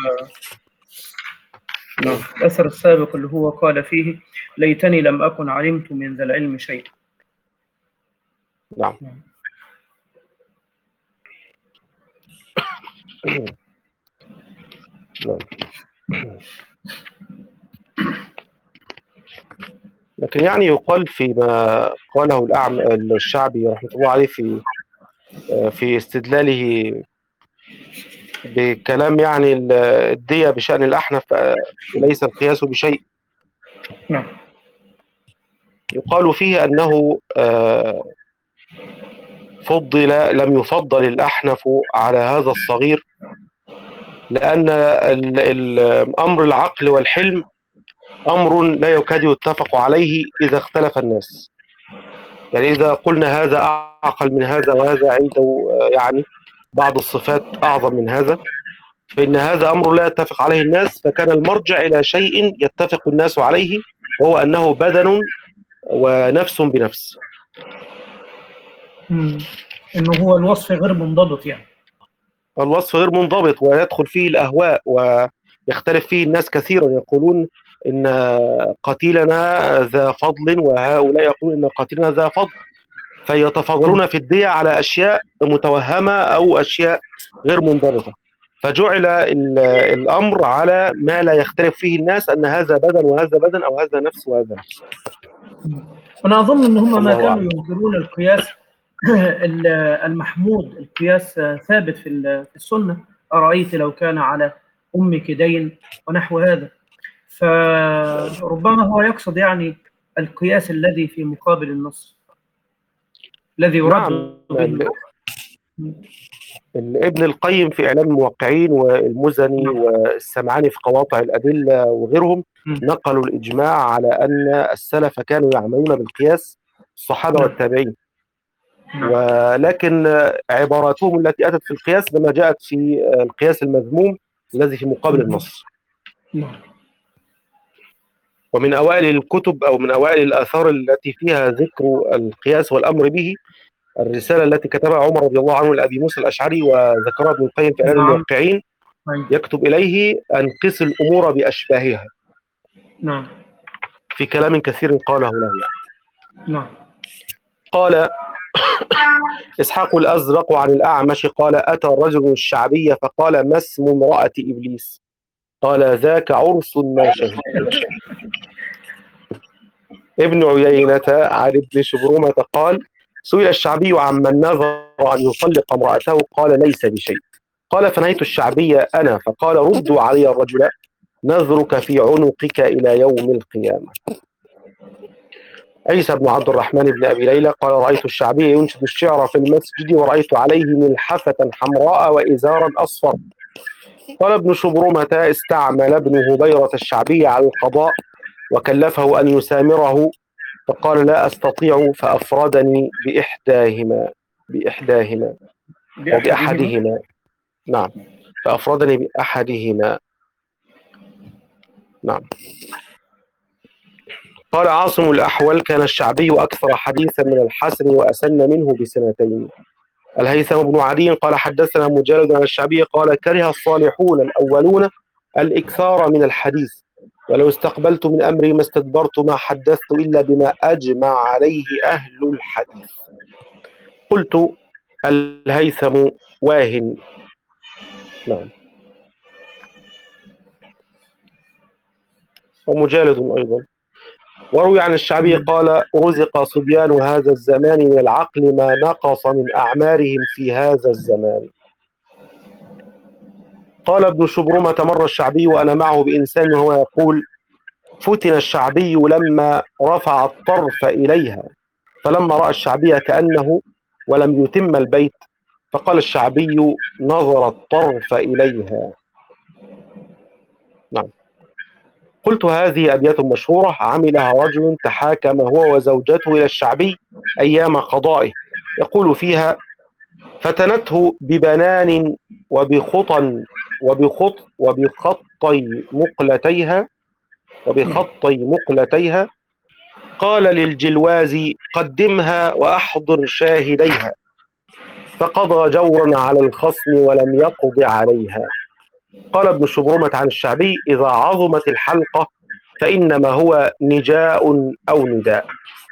نعم. الأثر السابق اللي هو قال فيه ليتني لم أكن علمت من ذا العلم شيء. نعم. نعم. لكن يعني يقال فيما قاله الأعمى الشعبي رحمه الله عليه في في استدلاله بكلام يعني الدية بشأن الأحنف ليس القياس بشيء. نعم. يقال فيه أنه آه، فضل لم يفضل الأحنف على هذا الصغير، لأن ال- ال- أمر العقل والحلم أمر لا يكاد يتفق عليه إذا اختلف الناس. يعني إذا قلنا هذا أعقل من هذا وهذا عنده آه، يعني بعض الصفات أعظم من هذا، فإن هذا أمر لا يتفق عليه الناس، فكان المرجع إلى شيء يتفق الناس عليه، وهو أنه بدن ونفس بنفس. مم. إنه هو الوصف غير منضبط يعني. الوصف غير منضبط ويدخل فيه الأهواء ويختلف فيه الناس كثيرا، يقولون إن قتيلنا ذا فضل وهؤلاء يقولون إن قتيلنا ذا فضل، فيتفاضلون في الدية على أشياء متوهمة أو أشياء غير منضبطة، فجعل ال- الأمر على ما لا يختلف فيه الناس، أن هذا بدن وهذا بدن أو هذا نفس وهذا نفس. أنا أظن إن هم ما الله كانوا أعلم. ينكرون القياس ال- المحمود، القياس ثابت في ال- في السنة. أرأيت لو كان على أمك دين ونحو هذا، فربما هو يقصد يعني القياس الذي في مقابل النص الذي يرد نعم. به ال- الوقت. ال- ابن القيم في إعلام الموقعين والمزني نعم. والسمعاني في قواطع الأدلة وغيرهم مم. نقلوا الإجماع على أن السلف كانوا يعملون بالقياس، الصحابة نعم. والتابعين، نعم. ولكن عباراتهم التي أتت في القياس لما جاءت في القياس المذموم الذي في مقابل النص. نعم. ومن أوائل الكتب أو من أوائل الآثار التي فيها ذكر القياس والأمر به الرسالة التي كتبها عمر رضي الله عنه لأبي موسى الأشعري وذكرها ابن القيم في إعلام نعم. الموقعين، أيوة. يكتب إليه أن قس الأمور بأشباهها نعم. في كلام كثير قاله له يعني. نعم. قال إسحاق الأزرق عن الأعمش قال أتى الرجل الشعبي فقال ما اسم امرأة إبليس؟ قال ذاك عرس ما شهد. ابن عيينة عن ابن شبرمة قال سئل الشعبي عمن نذر أن يطلق امرأته قال ليس بشيء. قال فنهيت الشعبي أنا فقال ردوا علي الرجل نذرك في عنقك إلى يوم القيامة. عيسى بن عبد الرحمن بن أبي ليلى قال رأيت الشعبي ينشد الشعر في المسجد ورأيت عليه ملحفة حمراء وإزارا أصفر. قال ابن شبرمة استعمل ابن هبيرة الشعبي على القضاء وكلفه أن يسامره فقال لا أستطيع فأفردني بإحداهما بإحداهما وبأحدهما. نعم فأفردني بأحدهما. نعم. قال عاصم الأحول كان الشعبي أكثر حديثا من الحسن وأسن منه بسنتين. الهيثم بن عدي قال حدثنا مجالد عن الشعبي قال كره الصالحون الأولون الإكثار من الحديث ولو استقبلت من أمري ما استدبرت ما حدثت إلا بما أجمع عليه أهل الحديث. قلت الهيثم واهن. نعم. ومجالد أيضا. وروي عن الشعبي قال رزق صبيان هذا الزمان من العقل ما نقص من أعمارهم في هذا الزمان. قال ابن شبرمة مر الشعبي وأنا معه بإنسان وهو يقول فتن الشعبي لما رفع الطرف إليها فلما رأى الشعبي كأنه ولم يتم البيت فقال الشعبي نظر الطرف إليها. نعم. قلت هذه أبيات مشهورة عملها رجل تحاكم هو وزوجته إلى الشعبي أيام قضائه يقول فيها فتنته ببنان وبخطا وبخط وبخطي مقلتيها وبخطي مقلتيها قال للجلواز قدمها وأحضر شاهديها فقضى جورا على الخصم ولم يقض عليها. قال ابن شبرمة عن الشعبي إذا عظمت الحلقة فإنما هو نجاء أو نداء.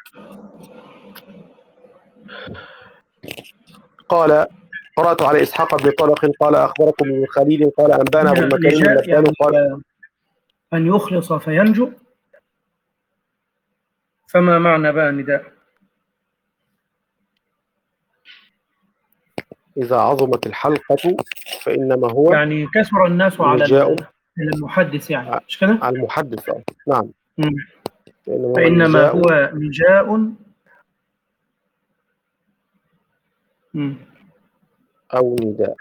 قال قرأت على إسحاق بن طلق قال أخبركم ابن خليل قال أنبانا أبو المكارم اللبان قال أن يخلص فينجو. فما معنى بقى نداء؟ إذا عظمت الحلقة فإنما هو يعني كثر الناس على نجاء المحدث يعني، مش كده؟ على المحدث. نعم. مم. فإنما هو نجاء أو نداء.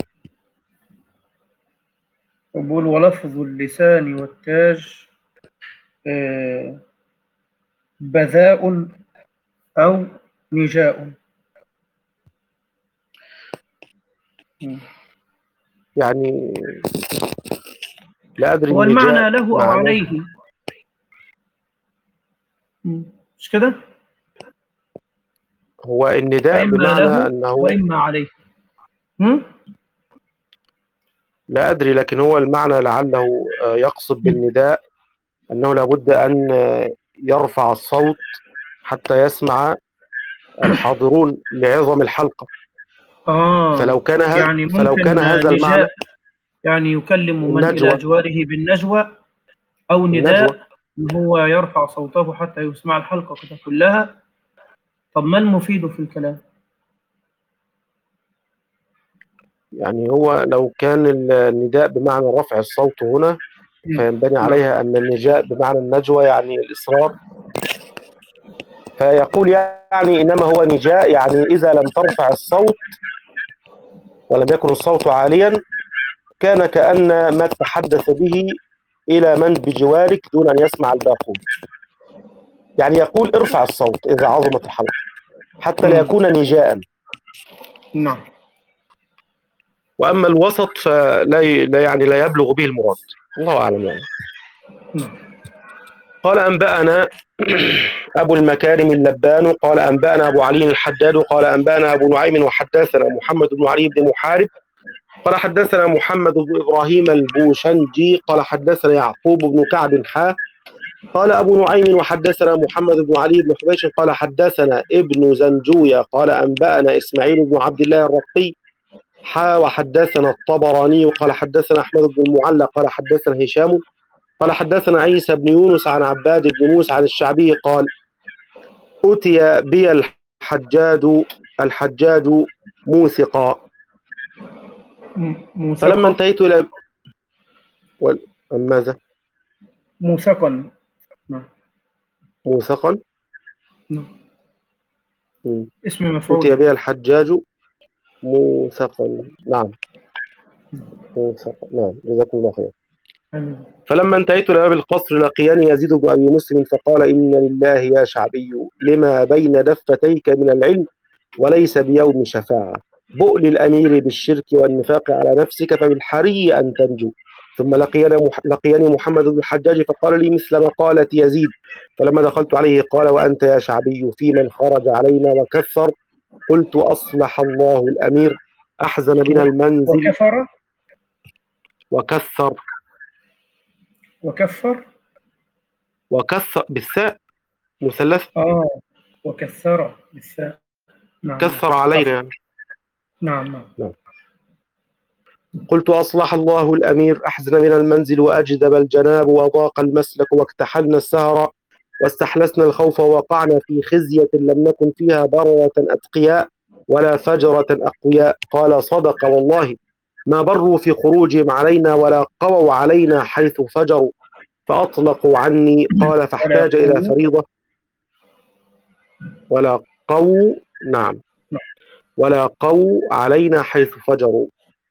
يقول ولفظ اللسان والتاج آه بذاء أو نجاء. يعني لا أدري هو المعنى له أو معناه. عليه، مش كده؟ هو النداء فإما بمعنى له أنه وإما عليه. هم؟ لا أدري، لكن هو المعنى لعله يقصد بالنداء أنه لابد أن يرفع الصوت حتى يسمع الحاضرون لعظم الحلقة. آه فلو كان هذا يعني فلو ممكن كان هذا المعنى نداء، يعني يكلم من إلى النجوى جواره بالنجوى، أو النجوى نداء إن هو يرفع صوته حتى يسمع الحلقة كلها. طب ما المفيد في الكلام؟ يعني هو لو كان النداء بمعنى رفع الصوت هنا فينبني عليها أن النداء بمعنى النجوى يعني الإصرار، فيقول يعني إنما هو نداء، يعني إذا لم ترفع الصوت ولم يكن الصوت عاليا كان كأن ما تحدث به إلى من بجوارك دون أن يسمع الباقون. يعني يقول ارفع الصوت إذا عظمت الحلقة حتى لا يكون نجاء. نعم. وأما الوسط فلا يعني لا يبلغ به المراد، الله أعلم يعني. قال أنبأنا أبو المكارم اللبان قال أنبأنا أبو علي الحداد قال أنبأنا أبو نعيم وحدثنا محمد بن علي بن محارب قال حدثنا محمد بن إبراهيم البوشنجي قال حدثنا يعقوب بن كعب حا قال أبو نعيم وحدثنا محمد بن علي بن حبيش قال حدثنا ابن زنجوية قال أنبأنا إسماعيل بن عبد الله الرقي حا وحدثنا الطبراني قال حدثنا أحمد بن المعلى قال حدثنا هشام قال حدثنا عيسى بن يونس عن عباد بن موسى عن الشعبي قال أتي بي الحجاج الحجاج موثقا فلما انتهيت إلى وال... ماذا؟ موثقا. موثقا. اسم مفعول. أتي بي الحجاج موثقا. نعم موثقا. نعم جزاكم الله خير. فلما انتهيت إلى باب القصر لقياني يزيد بن أبي مسلم فقال إن لله يا شعبي لما بين دفتيك من العلم وليس بيوم شفاعة بؤل الأمير بالشرك والنفاق على نفسك فبالحري أن تنجو. ثم لقياني لقياني محمد بن الحجاج فقال لي مثل ما قالت يزيد فلما دخلت عليه قال وأنت يا شعبي في من خرج علينا وكثر قلت أصلح الله الأمير أحزن بنا المنزل وكفر وكثر وكفر وكثر بالثاء مثلث. آه وكثر بالثاء. نعم. كثر علينا يعني. نعم نعم. نعم. قلت أصلح الله الأمير أحزن بنا المنزل وأجدب الجناب وضاق المسلك واكتحلنا السهر واستحلسنا الخوف ووقعنا في خزية لم نكن فيها بررة أتقياء ولا فجرة أقوياء. قال صدق والله ما بروا في خروجهم علينا ولا قووا علينا حيث فجروا فأطلقوا عني. قال فاحتاج إلى فريضة ولا قووا. نعم ولا قووا علينا حيث فجروا.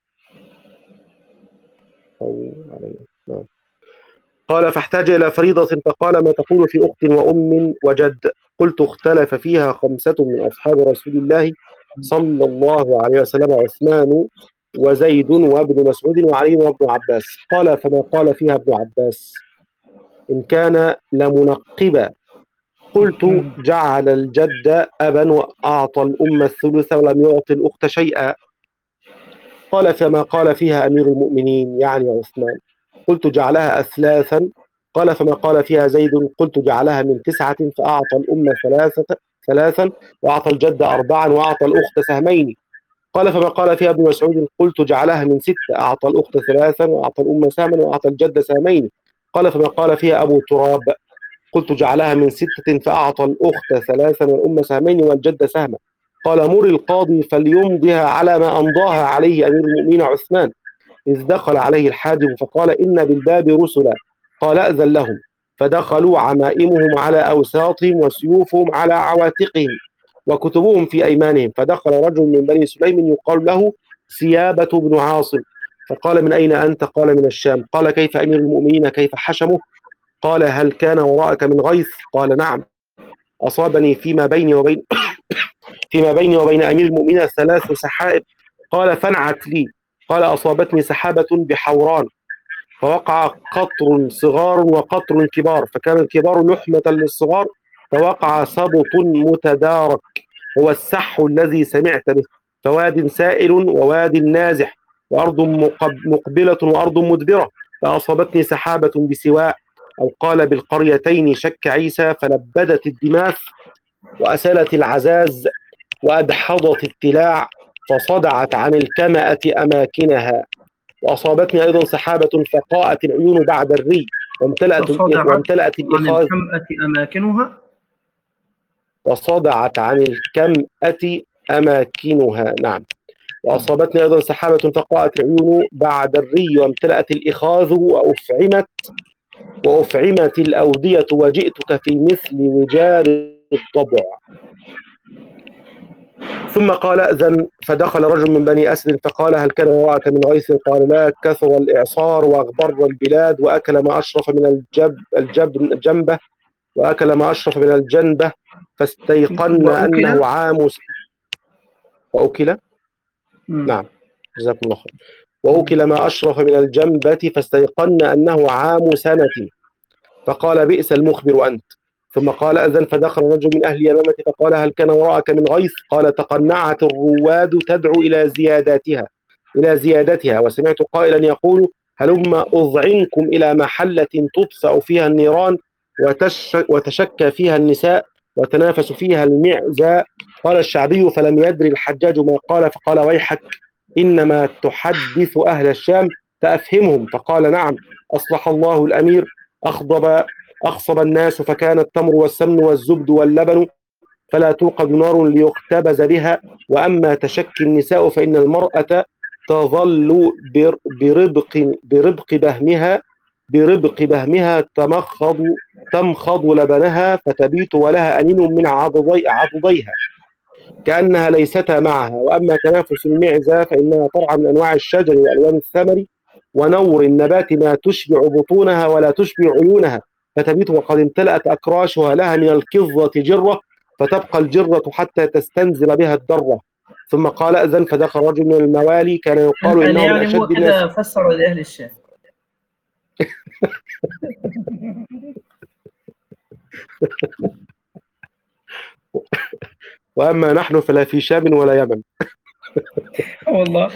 قووا علينا. نعم. قال فاحتاج إلى فريضة فقال ما تقول في أخت وأم وجد؟ قلت اختلف فيها خمسة من أصحاب رسول الله صلى الله عليه وسلم عثمان وزيد وابن مسعود وعلي وابن عباس. قال فما قال فيها ابن عباس إن كان لمنقبا. قلت جعل الجد أبا وأعطى الأم الثلث ولم يعطي الأخت شيئا. قال فما قال فيها أمير المؤمنين يعني عثمان. قلت جعلها أثلاثا. قال فما قال فيها زيد. قلت جعلها من تسعة فأعطى الأم ثلاثة ثلاثا وأعطى الجد أربعا وأعطى الأخت سهمين. قال فما قال فيها ابن مسعود. قلت جعلها من ستة أعطى الأخت ثلاثا وأعطى الأم سهما وأعطى الجد سهمين. قال فما قال فيها أبو تراب. قلت جعلها من ستة فأعطى الأخت ثلاثا والأم سهمين والجد سهما. قال مر القاضي فليمضيها على ما أمضاها عليه أمير المؤمنين عثمان. إذ دخل عليه الحاجب فقال إن بالباب رسلا. قال أذن لهم. فدخلوا عمائمهم على أوساطهم وسيوفهم على عواتقهم وكتبهم في أيمانهم، فدخل رجل من بني سليم يقال له سيابة بن عاصم، فقال: من أين أنت؟ قال: من الشام. قال: كيف أمير المؤمنين؟ كيف حشمه؟ قال: هل كان وراءك من غيث؟ قال: نعم، أصابني فيما بيني وبين فيما بيني وبين أمير المؤمنين ثلاث سحائب. قال: فانعت لي. قال: أصابتني سحابة بحوران، فوقع قطر صغار وقطر كبار، فكان الكبار لحمة للصغار، فوقع سبط متدارك هو السح الذي سمعت به، فواد سائل وواد نازح وأرض مقبلة وأرض مدبرة، فأصابتني سحابة بسواء، أو قال بالقريتين شك عيسى، فلبدت الدماث وأسلت العزاز وأدحضت التلاع، فصدعت عن الكمأة أماكنها. وأصابتني أيضا سحابة فقاءت العيون بعد الري، وامتلأت فصدعت وامتلأت عن الإخاذ الكمأة أماكنها. وصدعت عن الكمأة أماكنها. نعم. وأصابتني أيضا سحابة فقاءت العيون بعد الري، وامتلأت الإخاذ وأفعمت وأفعمت الأودية، وجئتك في مثل وجار الضبع. ثم قال: أذن. فدخل رجل من بني أسد فقال: هل كان وراءك من غيث؟ قال: لا، كثر الإعصار وأغبر البلاد، وأكل ما أشرف من الجب الجب الجنبة وأكل ما أشرف من الجنبة، فاستيقن أنه عام س... وأكل مم. نعم، جزاكم الله خير. وأكل ما أشرف من الجنبة، فاستيقن أنه عام سنة، فقال: بئس المخبر أنت. ثم قال: أذن. فدخل رجل من أهل اليمامة فقال: هل كان وراءك من غيث؟ قال: تقنعت الرواد تدعو إلى زياداتها إلى زيادتها وسمعت قائلا يقول: هلم أضعنكم إلى محلة تطفأ فيها النيران وتش وتشكى فيها النساء وتنافس فيها المعزى. قال الشعبي: فلم يدري الحجاج ما قال، فقال: ويحك، إنما تحدث أهل الشام فأفهمهم. فقال: نعم، أصلح الله الأمير. أخضب أخصب الناس، فكان التمر والسمن والزبد واللبن، فلا توقد نار ليختبز بها. وأما تشكي النساء فإن المرأة تظل بربق بربق بهمها بربق بهمها تمخض تمخض لبنها، فتبيت ولها أنين من عضضي عضضيها كأنها ليستا معها. وأما تنافس المعزى فإنها ترعى من أنواع الشجر وألوان الثمر ونور النبات ما تشبع بطونها ولا تشبع عيونها، فتبيت وقد امتلأت أكراشها لها من الكظة جرة، فتبقى الجرة حتى تستنزل بها الدرة. ثم قال: أذن. فدخل رجل من الموالي كان يقال إنه من يعني هو أشد الناس. كده فسر لأهل الشام. وأما نحن فلا في شام ولا يمن. والله.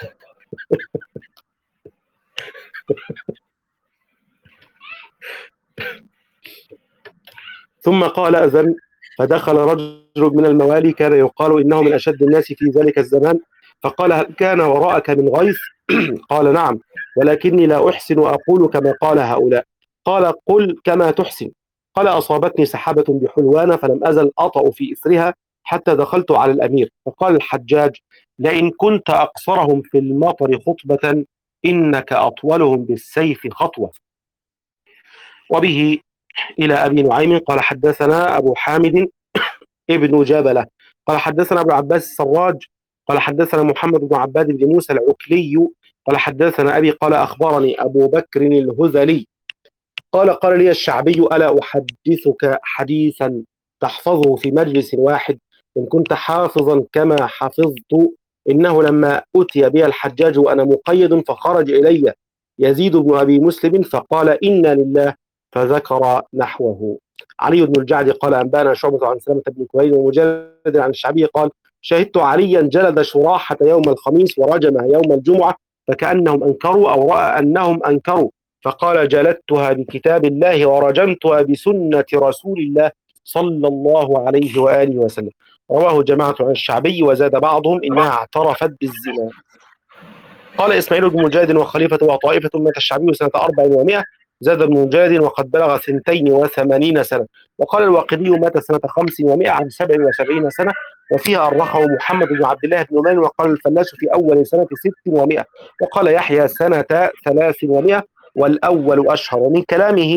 ثم قال: أذن. فدخل رجل من الموالي كان يقال إنه من أشد الناس في ذلك الزمان، فقال: هل كان وراءك من غيث؟ قال: نعم، ولكني لا أحسن أقول كما قال هؤلاء. قال: قل كما تحسن. قال: أصابتني سحابة بحلوان، فلم أزل أطأ في إثرها حتى دخلت على الأمير، فقال الحجاج: لئن كنت أقصرهم في المطر خطبة إنك أطولهم بالسيف خطوة. وبه إلى أبي نعيم قال: حدثنا أبو حامد ابن جبلة قال: حدثنا أبو عباس السراج قال: حدثنا محمد بن عباد بن موسى العكلي قال: حدثنا أبي قال: أخبرني أبو بكر الهذلي قال: قال لي الشعبي: ألا أحدثك حديثا تحفظه في مجلس واحد إن كنت حافظا كما حفظت؟ إنه لما أتي بي الحجاج وأنا مقيد فخرج إلي يزيد بن أبي مسلم فقال: إنا لله، فذكر نحوه. علي بن الجعد قال: أنبانا شعبة عن سلامة بن كويل ومجلد عن الشعبي قال: شهدت عليا جلد شراحة يوم الخميس ورجمها يوم الجمعة، فكأنهم أنكروا أو رأى أنهم أنكروا، فقال: جلدتها بكتاب الله ورجمتها بسنة رسول الله صلى الله عليه وآله وسلم. رواه جماعة عن الشعبي، وزاد بعضهم إنها اعترفت بالزنا. قال إسماعيل بن مجاهد وخليفة وطائفة مات الشعبي سنة أربع ومائة، زاد ابن مجاهد وقد بلغ ثنتين وثمانين سنة. وقال الواقدي مات سنة خمس ومائة عن سبع وسبعين سنة، وفيها أرخه محمد بن عبد الله بن نعمان. وقال الفلاس في أول سنة ست ومائة. وقال يحيى سنة ثلاث ومائة والأول أشهر. ومن كلامه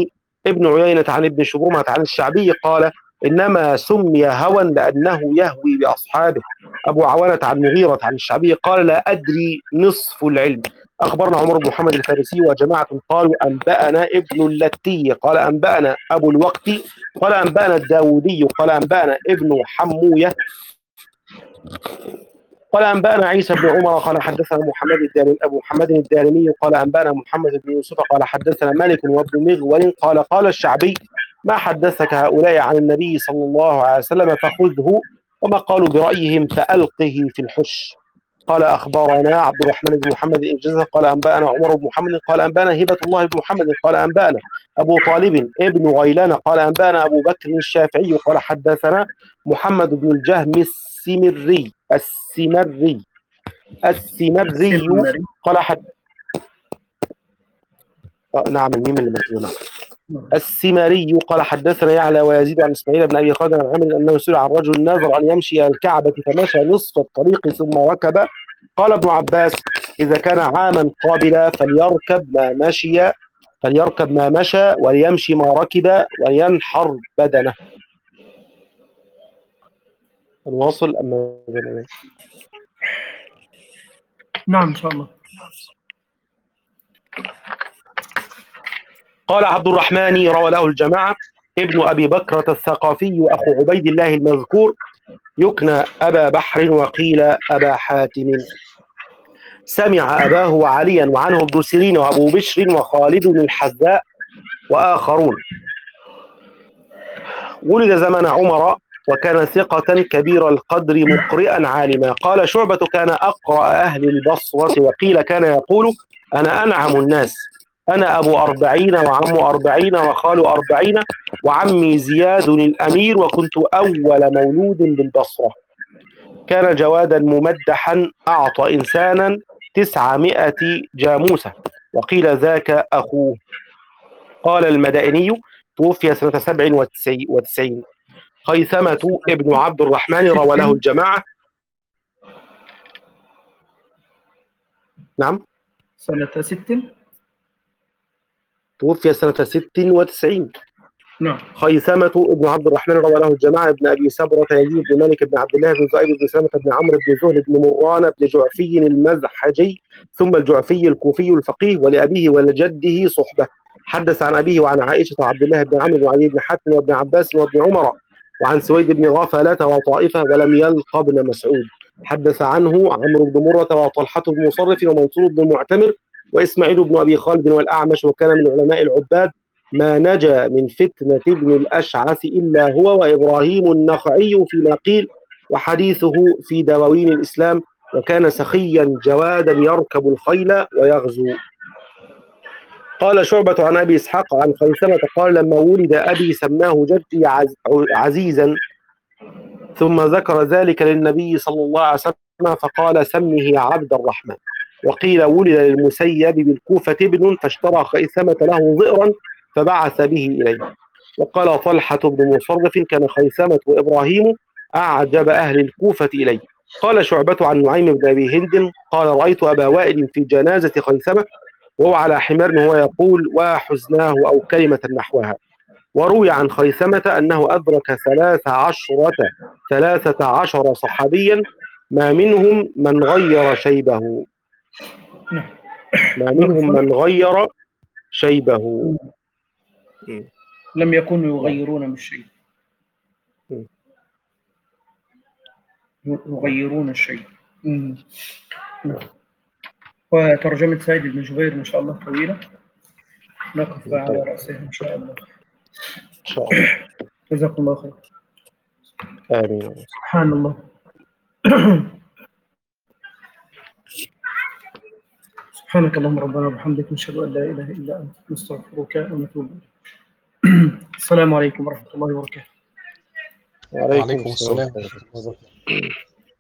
ابن عيينة عن ابن شبرمة عن الشعبي قال إنما سمي هوى لأنه يهوي بأصحابه. أبو عوانة عن مغيرة عن الشعبي قال لا أدري نصف العلم. أخبرنا عمر بن محمد الفارسي وجماعة قالوا أنبأنا ابن اللتي قال أنبأنا أبو الوقت قال أنبأنا الداودي قال أنبأنا ابن حموية قال أنبأنا عيسى بن عمر قال حدثنا محمد الدارمي أبو محمد الدارمي قال أنبأنا محمد بن يوسف قال حدثنا مالك وابن مغول قال قال الشعبي ما حدثك هؤلاء عن النبي صلى الله عليه وسلم فخذه وما قالوا برأيهم فألقه في الحش. قال أخبرنا عبد الرحمن بن محمد الإنجاز قال أنبأنا عمر بن محمد قال أنبأنا هبة الله بن محمد قال أنبأنا أبو طالب ابن غيلان قال أنبأنا أبو بكر الشافعي قال حدثنا محمد بن الجهم السمري السمري السمري قال حد آه نعم الميم اللي مكتوبه السمري قال حدثنا يعلى ويزيد عن اسماعيل بن ابي خالد عن عامر انه سئل عن رجل ناظر ان يمشي الى الكعبه فمشى نصف الطريق ثم ركب. قال ابن عباس اذا كان عاما قابلا فليركب ما مشي فليركب ما مشى وليمشي ما ركب ولينحر بدنه. الواصل اما نعم إن شاء الله. قال عبد الرحمن روى له الجماعة ابن أبي بكرة الثقافي أخو عبيد الله المذكور يكنى أبا بحر وقيل أبا حاتم سمع أباه وعليا وعنه ابن سيرين وأبو بشر وخالد الحذاء وآخرون. ولد زمن عمر وكان ثقة كبير القدر مقرئا عالما. قال شعبة كان أقرأ أهل البصرة وقيل كان يقول أنا أنعم الناس أنا أبو أربعين وعم أربعين وخال أربعين وعمي زياد الأمير وكنت أول مولود بالبصرة. كان جوادا ممدحا أعطى إنسانا تسعمائة جاموسة وقيل ذاك أخوه. قال المدائني توفي سنة سبع وتسعين. خيثمة ابن عبد الرحمن روى له الجماعة. نعم سنة ست توفي سنة ست وتسعين. نعم. خيثمة ابن عبد الرحمن روى له الجماعة ابن أبي سبرة يزيد بن مالك بن عبد الله بن زؤيب بن سلمة بن عمرو بن زهل بن مران بن جعفي المزحجي ثم الجعفي الكوفي الفقيه ولأبيه ولجده صحبة. حدث عن أبيه وعن عائشة وعبد الله بن عمرو وعلي بن حاتم وابن عباس وابن عمر وعن سويد بن غفلة وطائفة ولم يلق ابن مسعود. حدث عنه عمرو بن مرة وطلحة بن مصرف ومنصور بن معتمر وإسماعيل بن أبي خالد والأعمش وكان من علماء العباد. ما نجا من فتنة ابن الأشعث إلا هو وإبراهيم النخعي فيما قيل وحديثه في دواوين الإسلام وكان سخيا جوادا يركب الخيل ويغزو. قال شعبة عن أبي إسحاق عن خيثمة قال لما ولد أبي سماه جدي عز عزيزا ثم ذكر ذلك للنبي صلى الله عليه وسلم فقال سمه عبد الرحمن. وقيل ولد للمسيب بالكوفة ابن فاشترى خيثمة له ضئرا فبعث به إليه. وقال طلحة بن مصرف كان خيثمة وإبراهيم أعجب أهل الكوفة إليه. قال شعبة عن نعيم بن أبي هند قال رأيت أبا وائل في جنازة خيثمة وهو على حمار وهو يقول وحزناه أو كلمة نحوها. وروي عن خيثمة أنه أدرك ثلاث عشرة ثلاثة عشر صحابيا ما منهم من غير شيبه ما منهم من غير شيبه لم يكونوا يغيرون من الشيء يغيرون الشيء. وترجمة سعيد بن جبير إن شاء الله طويلة نقف على رأسها إن شاء الله. إن شاء الله. جزاكم الله خير. آمين. سبحان الله. سبحانك اللهم ربنا وبحمدك نشهد أن لا إله إلا أنت نستغفرك ونتوب إليك. السلام عليكم ورحمة الله وبركاته. وعليكم السلام ورحمة الله وبركاته.